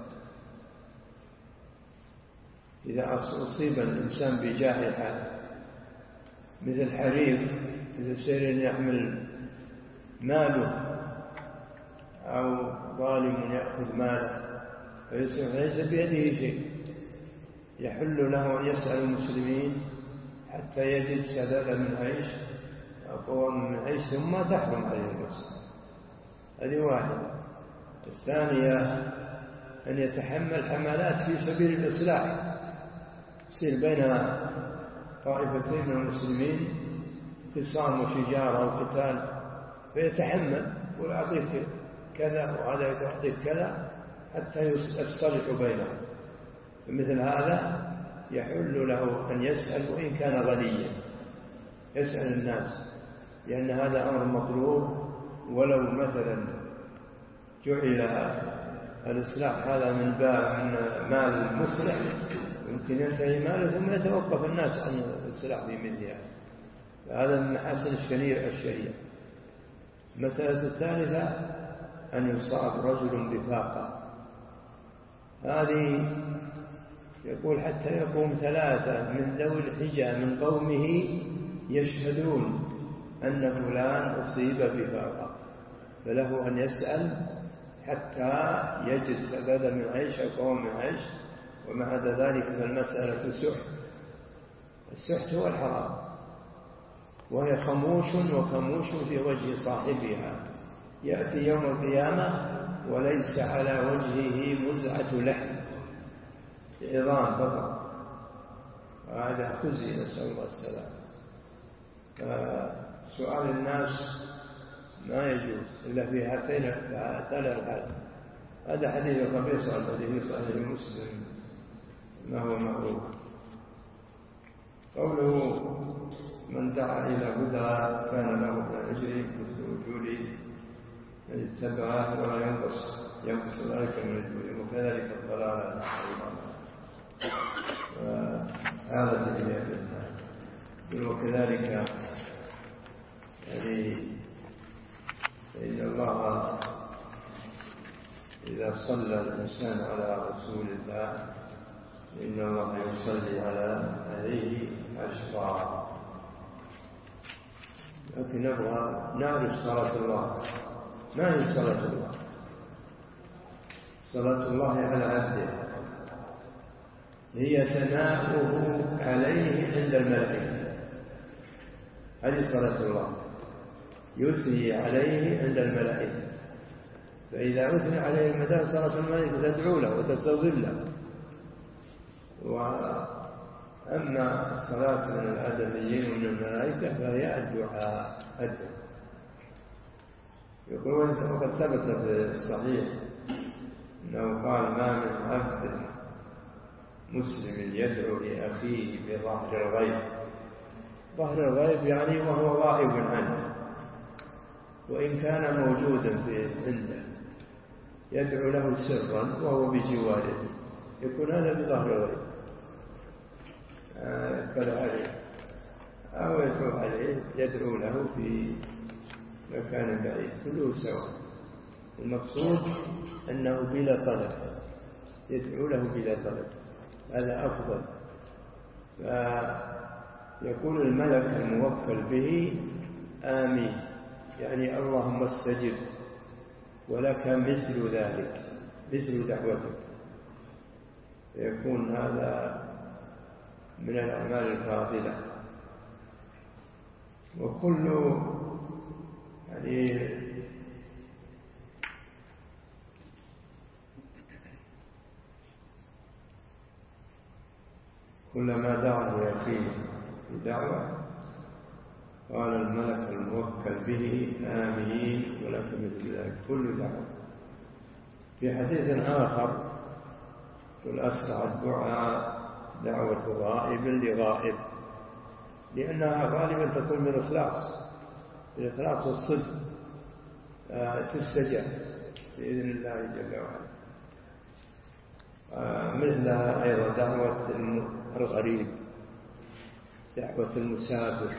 إذا أصيب الإنسان بجائحة مثل حريق، مثل سير يحمل ماله أو ظالم يأخذ ماله فليس بيده شيء، يحل له أن يسأل المسلمين حتى يجد سببا من عيش أو قوام من عيش ثم تحرم عليه المسألة. هذه واحدة. الثانية أن يتحمل حملات في سبيل الإصلاح، يصير بين طائفتين من المسلمين خصام وشجار أو قتال فيتحمل ويعطيك كذا وهذا يعطيك كذا حتى يصطلح بينهم. مثل هذا يحل له أن يسأل وإن كان غنيا، يسأل الناس، لأن هذا أمر مطلوب. ولو مثلا جعل الإصلاح هذا من باب من مال المصلح يمكن ينتهي ماله ثم يتوقف الناس عن الإصلاح في مثلها، هذا من محاسن الشريعة الشريعة. المسألة الثالثة أن يصاب رجل بفاقة، هذه يقول حتى يقوم ثلاثة من ذوي الحجة من قومه يشهدون أن فلان أصيب بفاقة، فله أن يسأل حتى يجد سببا من عيش أو قوام من عيش. ومع ذلك فالمسألة سحت. السحت هو الحرام، وهي خموش وخموش في وجه صاحبها، يأتي يوم القيامة وليس على وجهه مزعة لحم، عظام فقط، وهذا خزي، نسأل الله السلام. فسؤال الناس ما يجوز إلا في هاتين الحالة. هذا حديث القبيصة الذي في صحيح مسلم ما هو معروف. قوله من دعا إلى هدى كان له من أجره مثل أجور من اتبعه ولا ينقص ينقص ذلك من أجره، وكذلك الضلالة وهذا في النار. وكذلك يعني إن الله إذا صلى الإنسان على رسول الله إن الله يصلي على عليه عشرا. لكن نبغى نعرف صلاة الله. ما هي صلاة الله؟ صلاة الله على عبده هي ثناؤه عليه عند الملائكة، هذه صلاة الله، يثني عليه عند الملائكة. فإذا أثني عليه المدى صلاة الملائكة تدعو له وتستغفر له. وأما الصلاة من الآدميين ومن الملائكة فهي الدعاء الدعاء. يقول وقد ثبت في الصحيح أنه قال ما من عبد مسلم يدعو لأخيه بظهر الغيب. ظهر الغيب يعني وهو غائب عنه، وإن كان موجودا في عنده يدعو له سرا وهو بجواره، يكون هذا بظهر الغيب يقبل عليه أو يدعو عليه، يدعو له في مكان بعيد، كله سواء. المقصود أنه بلا طلب، يدعو له بلا طلب، هذا أفضل. فيقول الملك الموكل به آمين، يعني اللهم استجب ولك مثل ذلك، مثل دعوتك. فيكون هذا من الأعمال الفاضلة. وكل يعني كلما دعا لأخيه بدعوة قال الملك الموكل به آمين ولك مثل ذلك، كل دعوة. في حديث آخر قل أسرع الدعاء دعوة غائب لغائب، لأنها غالبا تكون بالإخلاص، بالإخلاص والصدق تستجاب بإذن الله جل وعلا. مثلها أيضا دعوة الغريب، دعوة المسافر،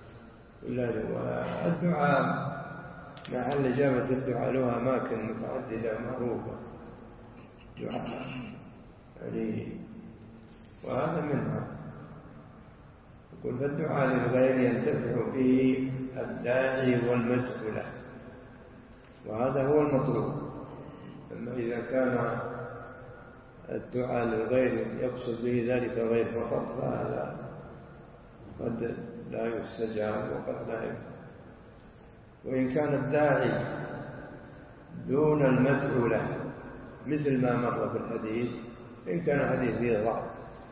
والدعاء مع إجابة الدعاء له أماكن متعددة معروفة دعاء يعني، وهذا منها. يقول فالدعاء للغير ينتفع به الداعي والمدعو له، وهذا هو المطلوب. أما إذا كان الدعاء للغير يقصد به ذلك غير فقط فهذا قد لا يستجاب وقد لا يفعل. وإن كان الداعي دون المدعو له مثل ما مر في الحديث، إن كان الحديث فيه ضعف،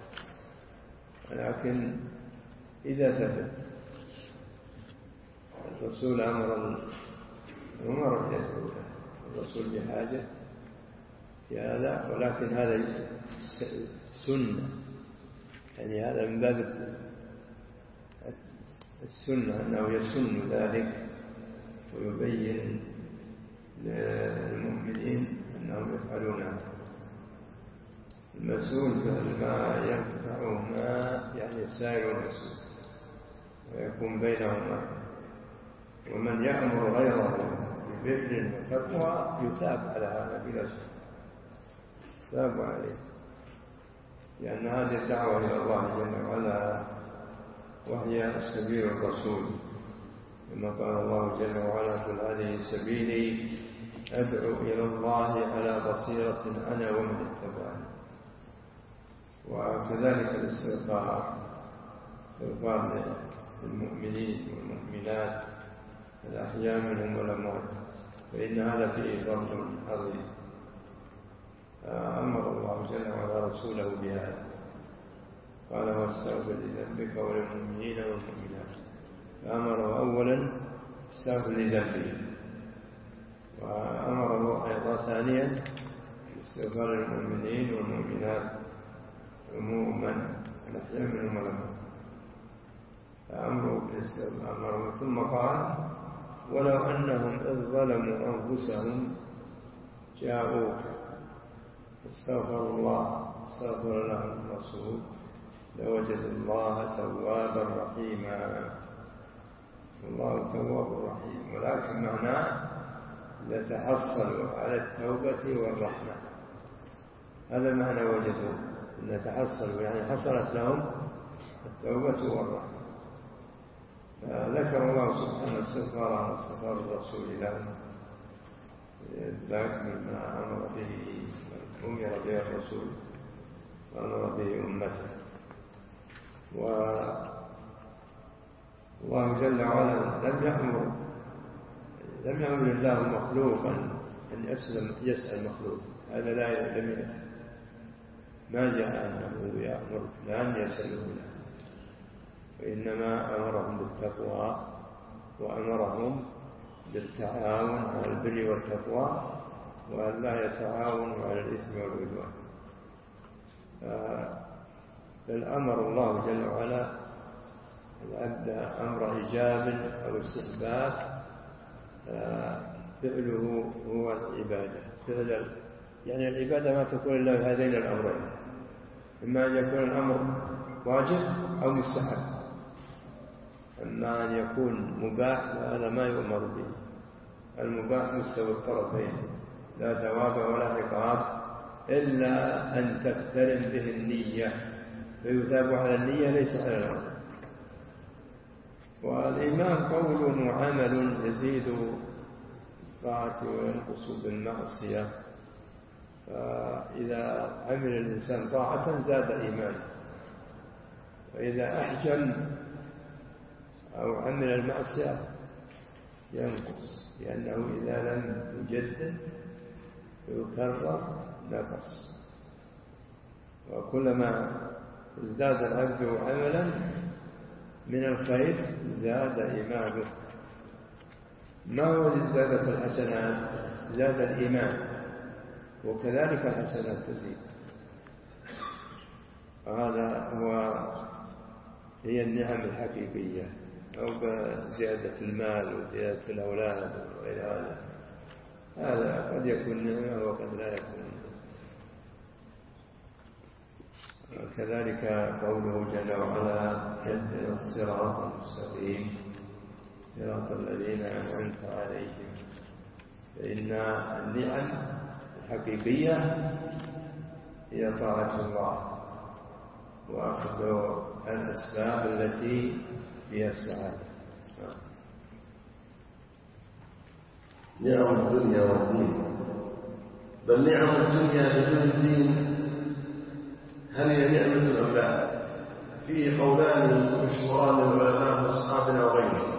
لكن إذا ثبت الرسول أمر عمر أن يدعو له، الرسول بحاجة في هذا، ولكن هذا سنة، يعني هذا من باب السنة أنه يسن ذلك ويبين للمؤمنين أنهم يفعلون. المسؤول ما ينفعهما يعني السائل المسؤول، ويكون بينهما. ومن يأمر غيره ببر وتقوى يثاب على هذا بلا شك، يثاب عليه، لأن هذه الدعوة إلى الله جل وعلا وهي سبيل الرسول، كما قال الله جل وعلا قل هذه سبيلي أدعو إلى الله على بصيرة أنا ومن اتبعني. وكذلك الاستغفار، استغفار للمؤمنين والمؤمنات الأحياء منهم والأموات، فإن هذا فيه فضل عظيم. أمر الله جل وعلا رسوله بهذا، قال واستغفر لذنبك وللمؤمنين والمؤمنات، فأمره أولا استغفر لذنبه، وأمره أيضا ثانيا استغفار للمؤمنين والمؤمنات عموما الأحياء منهم والأموات، فأمره بالاستغفار. ثم قال ولو أنهم إذ ظلموا أنفسهم جاءوك استغفروا الله استغفر لهم الرسول لوجدوا الله توابا رحيما، والله تواب رحيم. ولكن معناه يتحصل على التوبة والرحمة، هذا معنى وجدوا، أن يتحصلوا يعني حصلت لهم التوبة والرحمة. ذكر الله سبحانه استغفار واستغفار الرسول لهم، لكن ما أمر به أمر به الرسول وأمر به أمته. والله جل وعلا لم يأمر لم يأمر الله مخلوقا أن يسلم يسأل مخلوق، هذا لا يلم، ما جاء أنه يأمر فلان يسأله له، وإنما أمرهم بالتقوى وأمرهم بالتعاون على البر والتقوى، وأن لا يتعاونوا على الإثم والعدوان. بل أمر الله جل وعلا العبد أمر إيجاب أو استحباب، فعله هو العبادة، فعل يعني العبادة ما تكون إلا بهذين الأمرين، إما أن يكون الأمر واجب أو مستحب. أما أن يكون مباح فهذا ما يؤمر به، المباح مستوى الطرفين، لا ثواب ولا عقاب إلا أن تقترن به النية، فيثاب على النية ليس على الأمر. والإيمان قول وعمل يزيد بالطاعة وينقص بالمعصية، فإذا عمل الإنسان طاعة زاد إيمانه، وإذا أحجم أو عمل المعصية ينقص، لأنه إذا لم يجدد يكرر نقص. وكلما ازداد العبد عملا من الخير زاد إيمانه. ما هو زيادة الحسنات؟ زاد الإيمان، وكذلك الحسنات تزيد. وهذا هو هي النعم الحقيقية، أو بزيادة المال وزيادة الأولاد وغير هذا، هذا قد يكون نعمة وقد لا يكون. وكذلك قوله جل وعلا اهدنا الصراط المستقيم صراط الذين أنعمت عليهم. فإن النعم الحقيقية هي طاعة الله وأخذ الأسباب التي فيها السعادة. نعم الدنيا والدين، بل نعم الدنيا بدون الدين هل هي نعمة أم لا؟ فيه قولان مشهوران للعلماء من أصحابنا وغيرهم،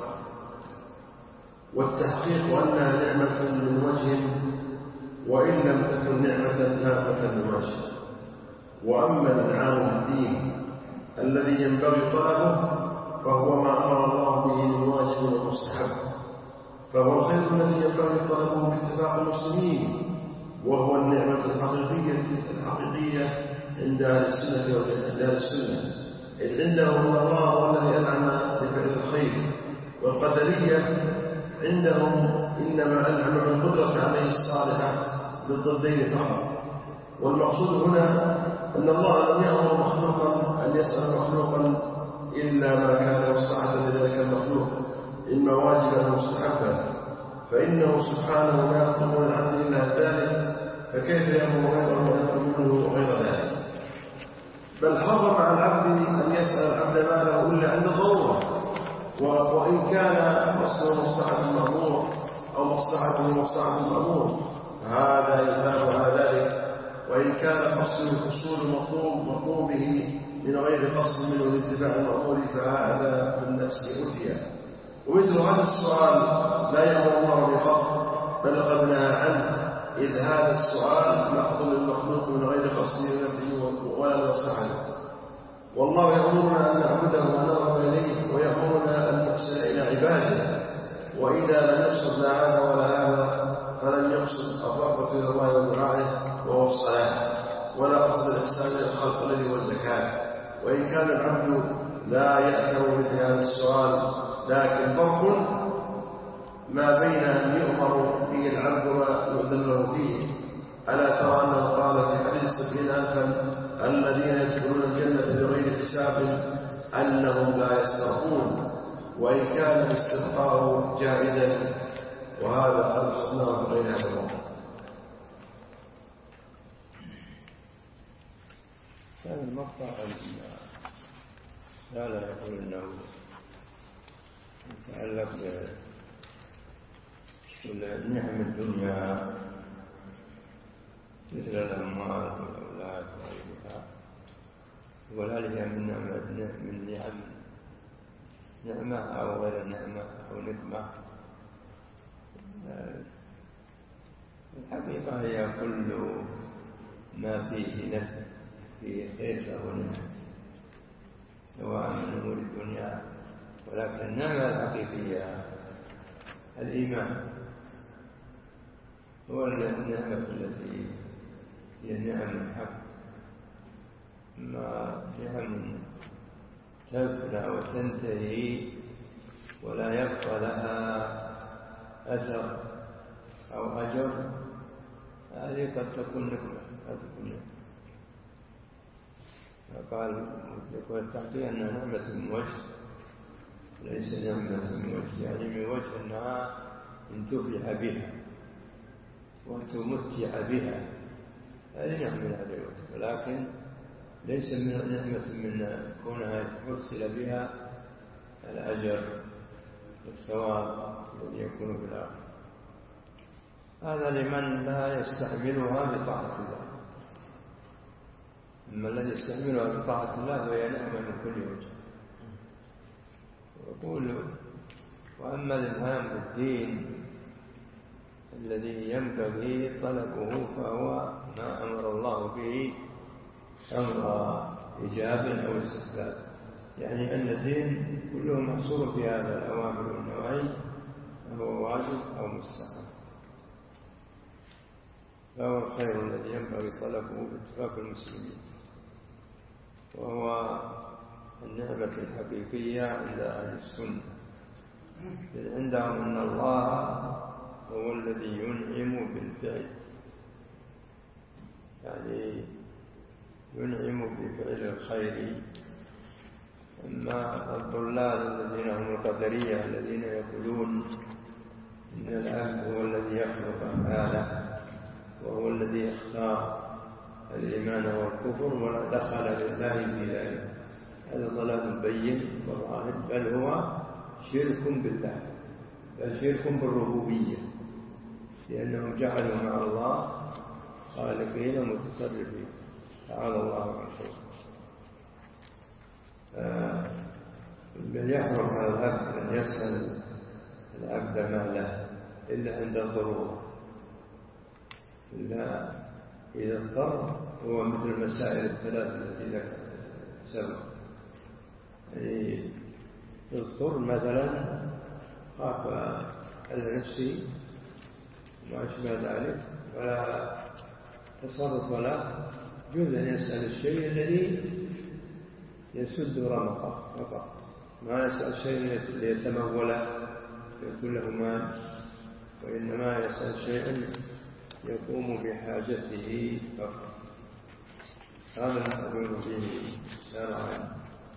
والتحقيق أنها نعمة من وجه وإن لم تكن نعمة تامة من وجه. وأما الإنعام بالدين الذي ينبغي طلبه فهو ما أمر الله به من واجب ومستحب، فهو الخير الذي ينبغي طلبه باتفاق المسلمين، وهو النعمة الحقيقية الحقيقية عند أهل السنة وعند أهل السنة، إذ عندهم الله هو الذي أنعم بفعل الخير، والقدرية عندهم إنما أنعم بالقدرة عليه الصالحة بالضدين فقط. والمقصود هنا أن الله لم يأمر مخلوقا أن يسأل مخلوقا إلا ما كان مصلحة لذلك المخلوق إما واجبا أو مستحبا، فإنه سبحانه لا يطلب من العبد إلا ذلك، فكيف يأمر غيره ويطلب منه غير ذلك؟ بل حرم على العبد أن يسأل العبد ماله إلا عند ضرورة، وإن كان مصلحته مصلحة المأمور أو مصلحته مصلحة المأمور هذا يثاب على ذلك، وإن كان قصده حصول مطلوب مطلوب به من غير قصد منه لاتباع المأمور فهذا بالنفس أتي. ومثل هذا السؤال لا يأمر الله بقصد بل قد نهى عنه، إذ هذا السؤال مأخذ المخلوق من غير قصد نفسه ولا مصلحته. والله يأمرنا أن نعبده ونرغب إليه، ويأمرنا أن نحسن إلى عباده، وإذا لم يقصد لا هذا ولا هذا فلم يقصد الرغبة إلى الله ودعائه وهو الصلاة، ولا قصد الإحسان إلى الخلق الذي هو الزكاة. وإن كان العبد لا يأثر مثل هذا السؤال، لكن فرق ما بين أن يؤمر به العبد ويؤذن له فيه. ألا ترى أنه قال في حديث سبعين ألفا الذين يدخلون الجنة بغير حساب أنهم لا يسترقون، وإن كان الاسترقاء جائزا، وهذا قد صدناه بغير هذا الموضوع. كان المقطع لا لا يقول انه يتعلق بنعم الدنيا مثل الاموال والاولاد وغيرها، وهل هي من نعمه من نعم نعمه او غير نعمه او نقمه؟ الحقيقه هي كل ما فيه نفع فيه خير فهو نعمه، سواء من امور الدنيا، ولكن النعمه الحقيقيه الايمان هو النعمه التي هي نعم الحق، ما نعم تبلى وتنتهي ولا يبقى لها اثر او اجر، هذه قد تكون نعمه قد تكون نعمه. قال يقول التحقيق أنها نعمة من وجه ليس نعمة من وجه، يعني من وجه أنها إن تفلح بها وتمتع بها هذه نعمة من هذا الوجه، ولكن ليس من نعمة من كونها تحصل بها الأجر والثواب الذي يكون في الآخرة. هذا لمن لا يستعملها بطاعة الله، أما الذي يستعملها بطاعة الله فهي نعمة من كل وجه. ويقول وأما الإلهام بالدين الذي ينبغي طلبه فهو ما أمر الله به أمر إيجاب أو استحباب، يعني أن الدين كله محصور في هذا الأوامر والنواهي، فهو واجب أو مستحب، فهو الخير الذي ينبغي طلبه باتفاق المسلمين، وهو النعمة الحقيقية عند أهل السنة، إذ عندهم أن الله هو الذي ينعم بالفعل، يعني ينعم بفعل الخير. أما الضلال الذين هم القدرية الذين يقولون إن العبد هو الذي يخلق أفعاله وهو الذي يختار الإيمان والكفر ولا دخل لله في ذلك، هذا ضلال بين وظاهر، بل هو شرك بالله، بل شرك بالربوبية، لأنهم جعلوا مع الله خالقين متصرفين، تعالى الله عن شيء. بل يحرم على العبد أن يسأل العبد ماله إلا عند الضرورة، إلا إذا اضطر، هو مثل المسائل الثلاث التي لك سبق، يعني اضطر مثلا خاف على نفسي وما أشبه ذلك ولا تصرف ولا جوز أن يسأل الشيء الذي يسد رمقه فقط، ما يسأل شيء ليتموله ويكون له مال، وإنما يسأل شيئا يقوم بحاجته فقط، هذا نقول به شرعا.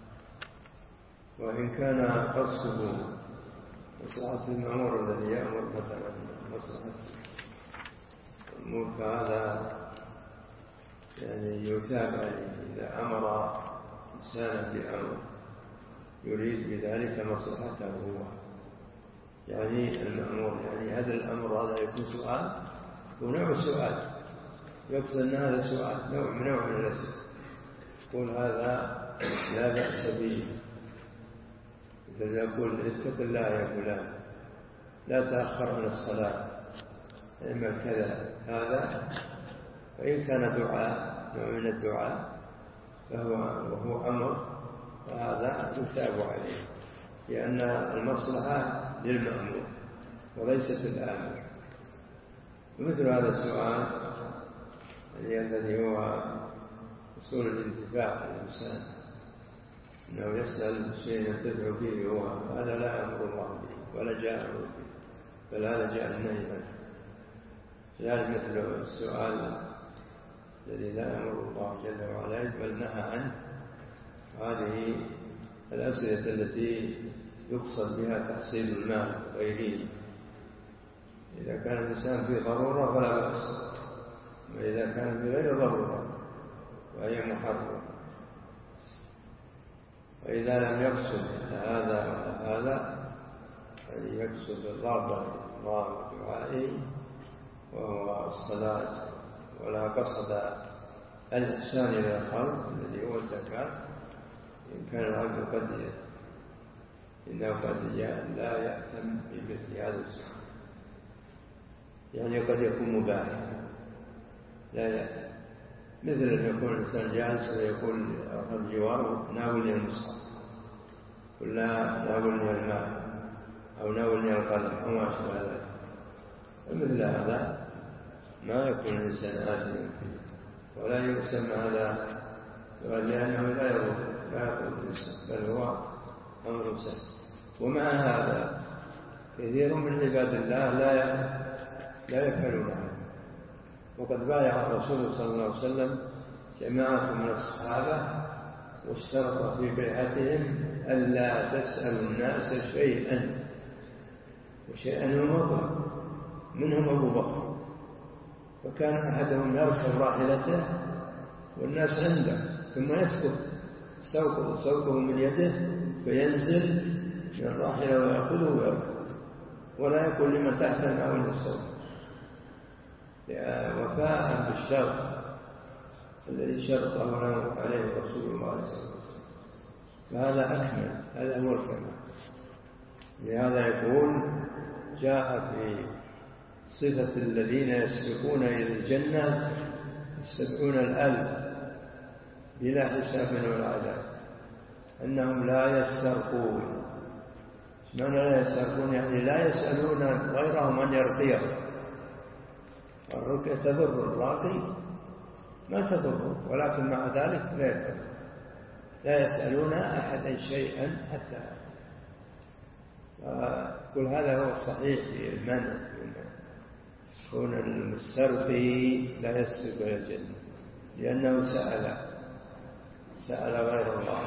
وإن كان قصده مصلحة المأمور الذي يأمر مثلا مصلحة الملك، هذا يعني يثاب عليه إذا أمر إنسانا بأمر يريد بذلك مصلحته هو، يعني المأمور، يعني هذا الأمر هذا يكون سؤال ونوع سؤال، يقصد أن هذا سؤال نوع من نوع من الأسئلة، يقول هذا لا بأس به، إذا يقول اتق الله يا فلان لا تأخر عن الصلاة اعمل كذا، هذا فإن كان دعاء نوع من الدعاء فهو وهو أمر، فهذا يثاب عليه، لأن المصلحة للمأمور وليست الآمر. ومثل هذا السؤال الذي هو أصول الانتفاع الإنسان، أنه يسأل شيء ينتفع به هو، هذا لا يأمر الله به ولا جاء أمر به، بل هذا جاء النهي عنه. ذلك مثل السؤال الذي لا يأمر الله جل وعلا بل نهى عنه، هذه الأسئلة التي يقصد بها تحصيل المال وغيره، إذا كان الإنسان في ضرورة فلا بأس، وإذا كان في غير ضرورة وهي محرمة. وإذا لم يقصد هذا ولا هذا فليقصد الرغبة في الله ودعائه وهو الصلاة، ولا قصد الإحسان إلى الخلق الذي هو الزكاة، إن كان العبد قد إنه قد لا يأثم بمثل هذا السؤال، يعني قد يكون مباحا لا يأثم، مثل أن يكون الإنسان جالس ويقول الجوار ناولني المصحف، قل لا ناولني الماء أو ناولني القلم أو ما أشبه ذلك، فمثل هذا ما يكون الإنسان آثما فيه ولا يسمى هذا سؤال، لأنه لا يضر لا يضر الإنسان، بل هو أمر سهل. ومع هذا كثير من عباد الله لا لا يفعلون هذا، وقد بايع الرسول صلى الله عليه وسلم جماعة من الصحابة واشترط في بيعتهم ألا تسألوا الناس شيئا، وشيئا مطلق، منهم أبو بكر، وكان أحدهم يركب راحلته والناس عنده ثم يسكت سوقه, سوقه من يده فينزل من الراحلة ويأخذه ويركب، ولا يقول لمن تحت الماء السوق، وفاء بالشرط الذي شرطه عليه رسول الله صلى الله عليه وسلم، فهذا أكمل، هذا هو الكمال. لهذا يقول جاء في صفة الذين يسبقون إلى الجنة السبعون الألف بلا حساب ولا عذاب، أنهم لا يسترقون. معنى لا يسترقون يعني لا يسألون غيرهم أن يرقيه، الرقية تضر الراقي ما تضره، ولكن مع ذلك لا يفعل، لا يسألون أحدا شيئا حتى كل هذا هو الصحيح في المنع، كون المسترقي لا يسبق إلى الجنة لأنه سأل سأل غير الله.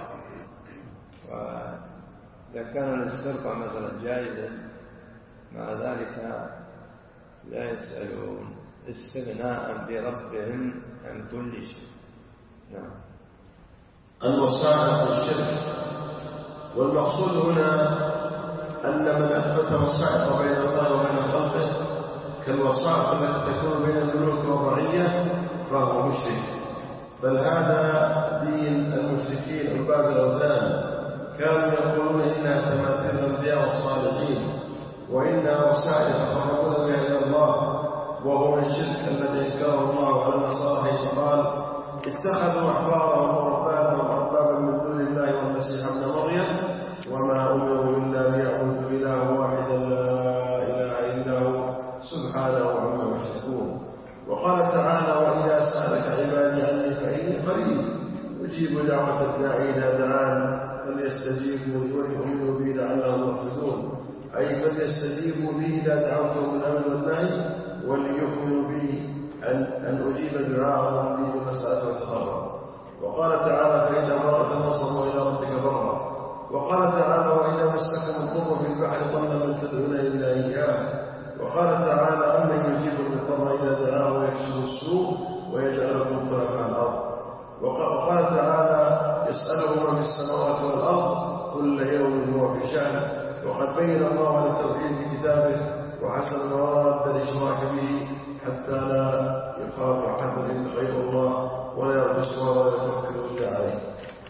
وإذا كان الاسترقاء مثلا جائزا مع ذلك لا يسألون استغناء بربهم عن كل شيء. نعم. الوسائط والشرك. والمقصود هنا أن من أثبت وسائط بين الله وبين خلقه كالوسائط التي تكون بين الملوك والرعية فهو مشرك. بل هذا دين المشركين عباد الأوثان، كانوا يقولون إنها تماثيل الأنبياء والصالحين وإنها وسائل يتقربون بها إلى الله، وهو من الشرك الذي انكره الله على النصارى حيث قال اتخذوا أحبارهم ورهبانهم أربابا من دون الله والمسيح ابن مريم وما أمروا إلا ليعبدوا إلها واحدا لا إله إلا هو سبحانه عما يشركون. وقال تعالى وإذا سألك عبادي عني فإني قريب أجيب دعوة الداعي إذا دعان فليستجيبوا لي وليؤمنوا بي لعلهم يرشدون، أي فليستجيبوا لي إذا دعوتهم بالأمر والنهي وليؤمنوا بي أن, أن أجيب دعاءهم لي بالمسألة والتضرع. وقال تعالى فإذا مرض فانصبوا إلى ربك برا. وقال تعالى وإذا مسكم الضر في البحر ضل من تدعون إلا إياه. وقال تعالى أمن يجيب المضطر إذا دعاه ويكشف السوء ويجعلكم خلفاء الأرض. وقال تعالى يسأله من في السماوات والأرض كل يوم هو في شأن. وقد بين الله هذا التوحيد في كتابه وحسن مواد الإشراك به حتى لا يخاف أحد إلا غير الله ولا يرجس ولا يتوكل إلا عليه.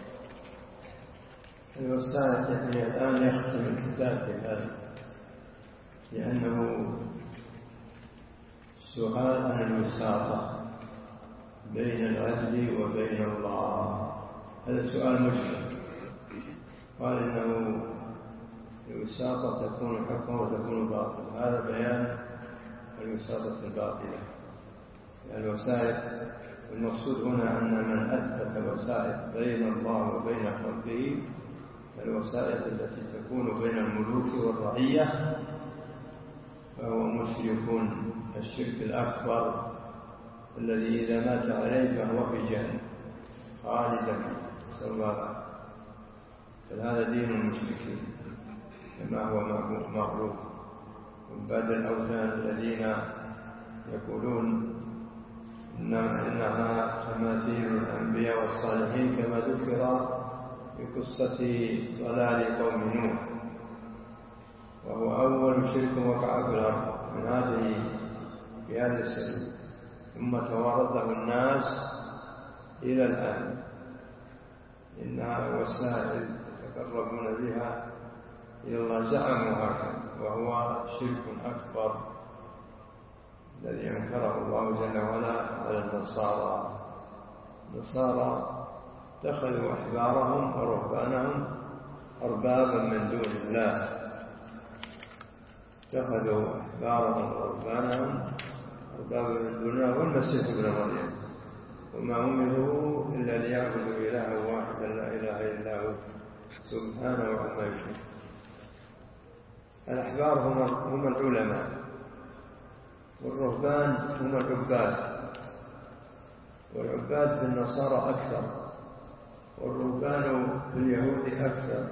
الوسائل يعني الآن يختم الكتاب بهذا، لأنه سؤال عن الوساطة بين العدل وبين الله. هذا سؤال مشكل. قال إنه الوساطة تكون حقا وتكون باطلا. هذا بيان الوساطة الباطلة. الوسائط المقصود هنا أن من أثبت وسائط بين الله وبين خلقه الوسائط التي تكون بين الملوك والرعية فهو مشرك الشرك الأكبر الذي إذا مات عليه فهو في جهنم خالدا نسأل الله العافية. فهذا دين المشركين كما هو معروف. عباد الأوثان الذين يقولون إنها تماثيل الأنبياء والصالحين كما ذكر في قصة ضلال قوم نوح، وهو أول شرك وقع في الأرض من هذه في هذا السبيل، ثم توارثه الناس إلى الآن. إنها وسائل يتقربون بها إلى الله زعموا هكذا، وهو شرك أكبر الذي أنكره الله جل وعلا على النصارى. النصارى اتخذوا أحبارهم ورهبانهم أربابا من دون الله، اتخذوا أحبارهم ورهبانهم أربابا من دون الله والمسيح ابن مريم وما أمروا إلا ليعبدوا إلها واحدا لا إله إلا هو سبحانه عما يشركون. الأحبار هم العلماء والرهبان هم العباد، والعباد في النصارى أكثر والرهبان في اليهود أكثر.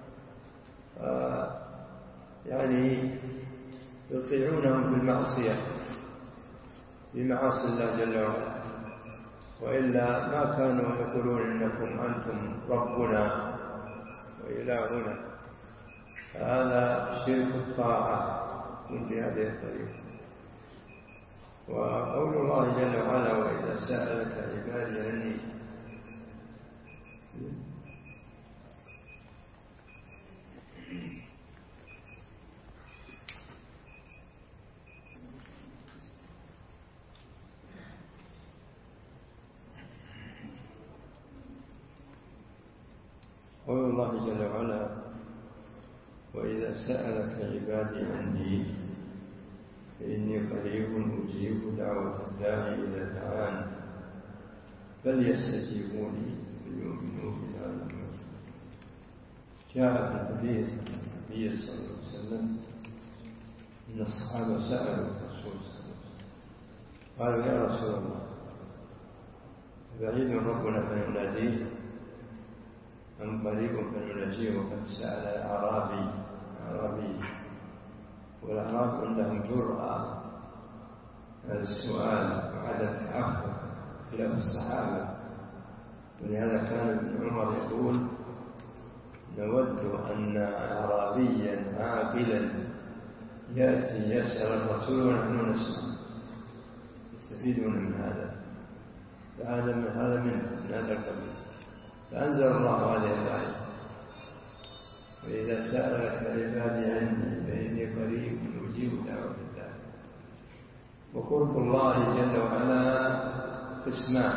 يعني يطيعونهم في المعصية بمعاصي الله جل وعلا، وإلا ما كانوا يقولون إنكم أنتم ربنا وإلهنا. هذا شرك الطاعة من هذه الطريقة. وقول الله جل وعلا وإذا سألك عبادي عني قول الله جل وعلا وإذا سألك عبادي عني فإني قريب أجيب دعوة الداعي إذا دعان فليستجيبوا لي وليؤمنوا بي لعلهم يرشدون. جاء في الحديث النبي صلى الله عليه وسلم إن الصحابة سألوا الرسول صلى الله عليه وسلم قالوا يا رسول الله بعيد ربنا فنناديه أم قريب فننجيه. وقد سأل الأعرابي أعرابي والأعراب عندهم جرأة هذا السؤال وعدم التعفف خلاف الصحابة. ولهذا كان ابن عمر يقول نود أن أعرابيا عاقلا يأتي يسأل الرسول ونحن نسمع، يستفيدون من هذا. فهذا من هذا من هذا القبيل. فأنزل الله هذه الآية: وإذا سألك عبادي عني فإني قريب أجيب دعوة الداعي. وقرب الله جل وعلا قسمان: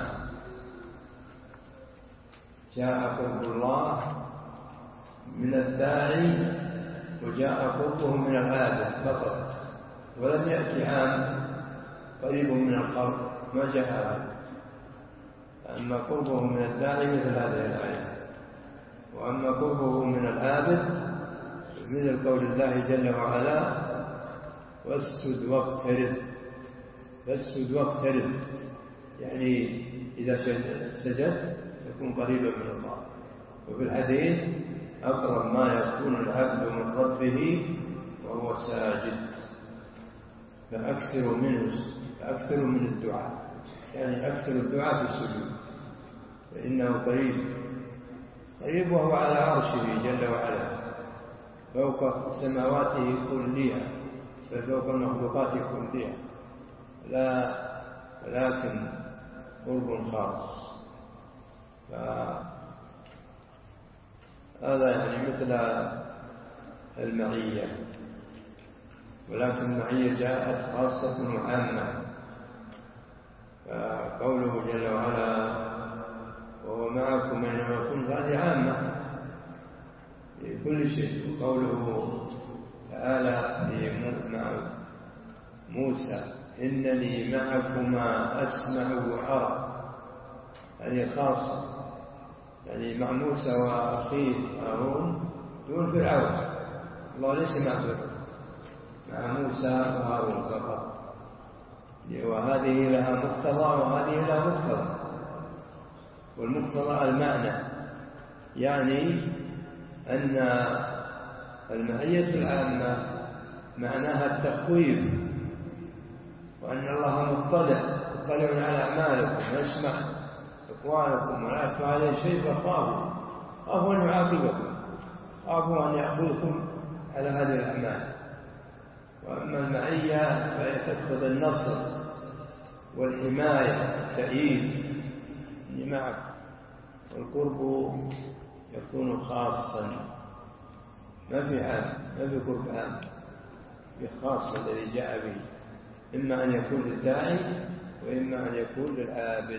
جاء قرب الله من الداعي وجاء قربه من العابد فقط، ولم يأتي عام قريب من القرب ما جاء هذا. أما قربه من الداعي مثل هذه الآية، وأما قربه من العابد مثل قول الله جل وعلا: واسجد واقترب. فاسجد واقترب يعني إذا سجدت تكون قريبا من الله. وفي الحديث: أقرب ما يكون العبد من ربه وهو ساجد. فأكثر منه فأكثر من الدعاء، يعني أكثر الدعاء في السجود، فإنه قريب قريب وهو على عرشه جل وعلا فوق سماواته كلها، فوق المخلوقات كلها، لا ولكن قرب خاص. هذا يعني مثل المعية، ولكن المعية جاءت خاصة وعامة. فقوله جل وعلا: وهو معكم أينما كنتم، هذه عامة في كل شيء. وقوله تعالى مع موسى: إنني معكما أسمع وأرى، هذه خاصة، يعني مع موسى وأخيه هارون دون فرعون. الله ليس مع فرعون، مع موسى وهارون فقط. وهذه لها مقتضى وهذه لها مقتضى. والمقتضى المعنى، يعني أن المعية العامة معناها التخويف، وأن الله مطلع مطلع على أعمالكم ويسمع أقوالكم ولا يخفى عليه شيء، فخافوا خافوا أن يعاقبكم، خافوا أن يأخذكم على هذه الأعمال. وأما المعية فهي تقتضي النصر والحماية التأييد معك. والقرب يكون خاصا، ما في عام، ما في قرب عام، في خاص الذي جاء به، إما أن يكون للداعي وإما أن يكون للعابد،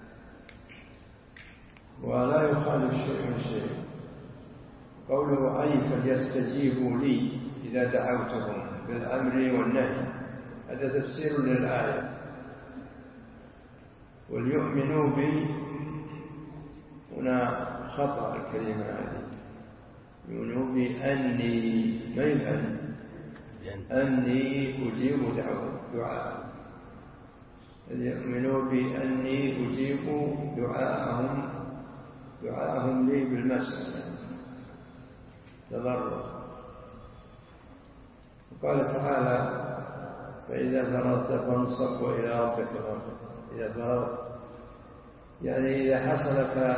ولا يخالف شيء من شيء. قوله: أي فليستجيبوا لي إذا دعوتهم بالأمر والنهي، هذا تفسير للآية. وليؤمنوا بي، هنا خطأ الكلمة هذه، يؤمنوا بي أني ما يفعل أني أجيب دعاء، ليؤمنوا بي أني أجيب دعاءهم دعاءهم لي بالمسألة تضرع. وقال تعالى: فإذا فرغت فانصب وإلى ربك فارغب. إذا فرغت يعني إذا حصل لك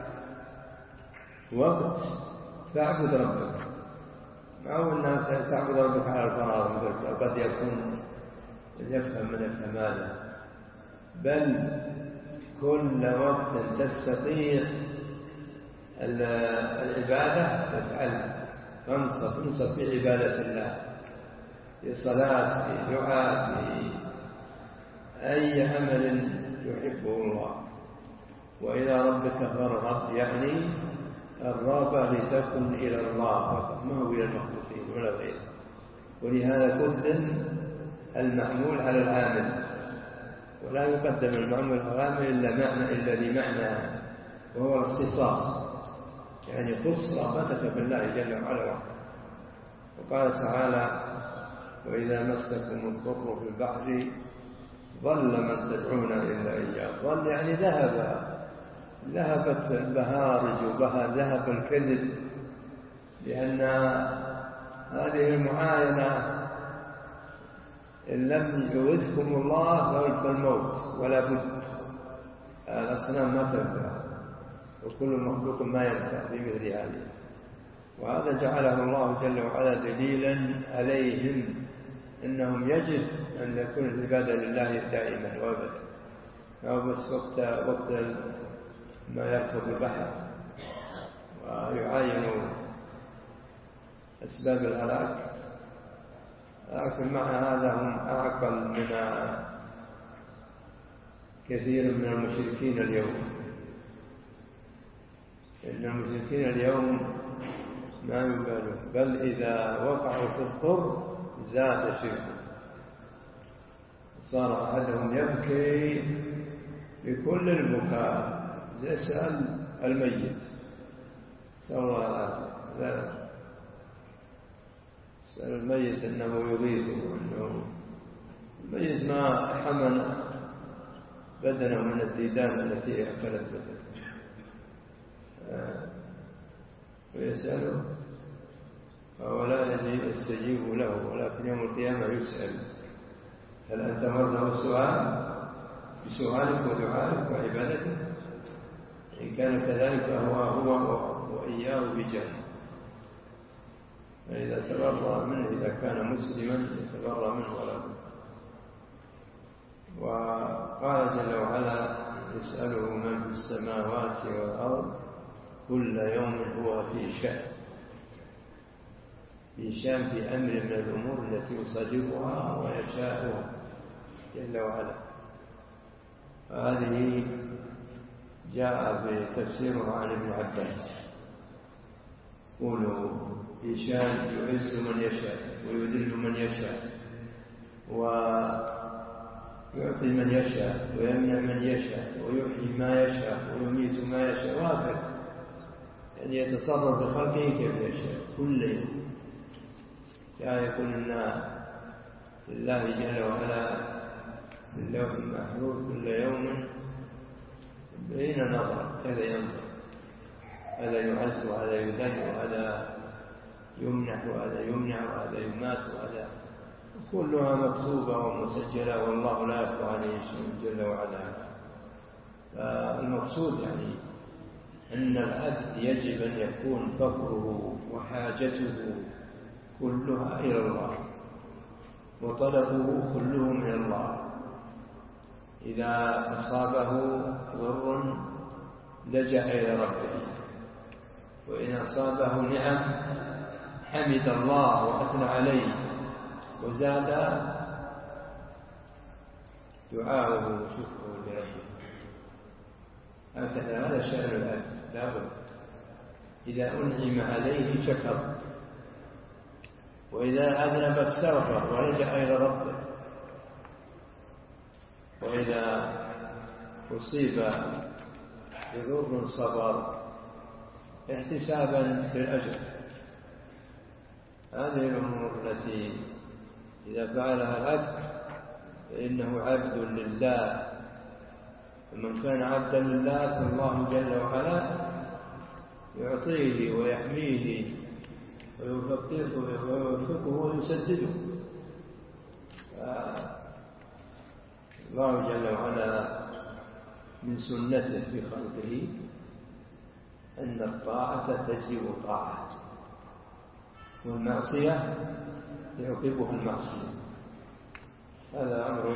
وقت فاعبد ربك، ما هو أنك تعبد ربك على الفراغ مثل قد يكون يفهم من الكمال، بل كل وقت تستطيع العبادة تفعلها. فانصب انصب في عبادة الله، في صلاة، في دعاء، في أي عمل يحبه الله. وإلى ربك فارغب، يعني الرغبة لتكن إلى الله فقط، ما هو إلى المخلوقين ولا غيره. ولهذا قدم المعمول على العامل، ولا يقدم المعمول على العامل إلا معنى إلا بمعنى، وهو الاختصاص، يعني خص رغبتك بالله جل وعلا. وقال تعالى: وإذا مسكم الضر في البحر ضل من تدعون إلا إياه. ضل يعني ذهب ذهبت البهارج وذهب الكذب، لأن هذه المعاينة إن لم يغثكم الله فوجب الموت ولا بد. الأصنام ما تنفع، وكل مخلوق ما ينفع في مثل هذه، وهذا جعله الله جل وعلا دليلا عليهم أنهم يجب أن يكون العبادة لله دائما وأبدا، أو بس وقت وقت ما يركب البحر ويعاين أسباب الهلاك. لكن مع هذا هم أعقل من كثير من المشركين اليوم، إن المشركين اليوم ما يبالون، بل إذا وقعوا في الضر زاد شركهم، صار أحدهم يبكي بكل البكاء يسأل الميت صلى الله عليه وسلم، يسأل الميت أنه يغيثه، أنه الميت ما حمل بدنه من الديدان التي أكلت بدنه، ويسأله فهو لا يستجيب له، ولكن يوم القيامة يسأل هل أنت مرضه سؤال بسؤالك ودعائك وعبادتك؟ إن كان كذلك هو هو وإياه بجهل. فإذا تبرأ منه إذا كان مسلما يتبرأ منه ولا بد. وقال جل وعلا يسأله من في السماوات والأرض كل يوم هو في شأن، في شأن في أمر من الأمور التي يصادقها ويشاءها جل وعلا. هذه جاء بتفسيرها عن ابن عباس، قولوا في شأن يعز من يشاء ويذل من يشاء ويعطي من يشاء ويمنع من يشاء ويحيي ما يشاء ويميت ما يشاء، وهكذا يعني يتصرف بخلقه كيف يشاء كل يوم. كان يقول إن لله جل وعلا في اللوح المحفوظ كل يوم بين نظر، كذا ينظر، هذا يعز وهذا يذل وهذا يمنح وهذا يمنع وهذا يمات وهذا، كلها مكتوبة ومسجلة والله لا يخفى عليه شيء جل وعلا. فالمقصود يعني أن العبد يجب أن يكون فقره وحاجته كلها إلى الله وطلبه كله من الله. إذا أصابه ضر لجأ إلى ربه، وإن أصابه نعم حمد الله وأثنى عليه وزاد دعاءه وشكره لربه. هكذا هذا شأن العبد، لا بد إذا أنعم عليه شكر، وإذا أذنب استغفر ولجأ إلى ربه، وإذا أصيب بضر صبر احتسابا للأجر. هذه الأمور التي إذا فعلها العبد فإنه عبد لله، ومن كان عبدا لله فالله جل وعلا يعطيه ويحميه ويوفقه ويسدده. الله جل وعلا من سنته في خلقه أن الطاعة تجلب طاعة، والمعصية يعقبها المعصية. هذا أمر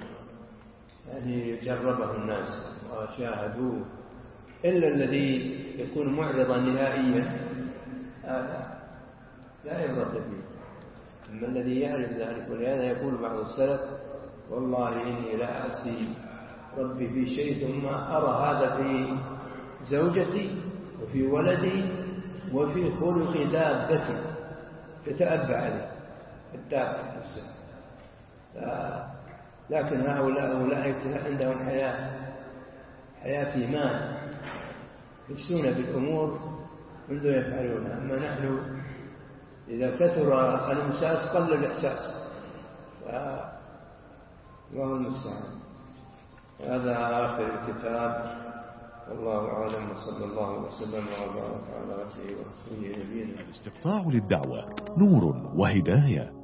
يعني جربه الناس وشاهدوه، إلا الذي يكون معرضا نهائيا هذا لا يبرط فيه، أما الذي يعرف ذلك. ولهذا يقول بعض السلف والله إني لا أعصي ربي في شيء ثم أرى هذا في زوجتي وفي ولدي وفي خلق دابتي فتأبع عليه الدابة نفسه. لكن هؤلاء أولئك عندهم حياة حياة إيمان، يحسون بالأمور منذ يفعلونها. أما نحن إذا كثر الإمساس قل الإحساس، الله المستعان. هذا آخر الكتاب، الله أعلم، وصلى الله وسلم وبارك على عبده ورسوله نبينا. الاستقطاع للدعوة نور وهداية.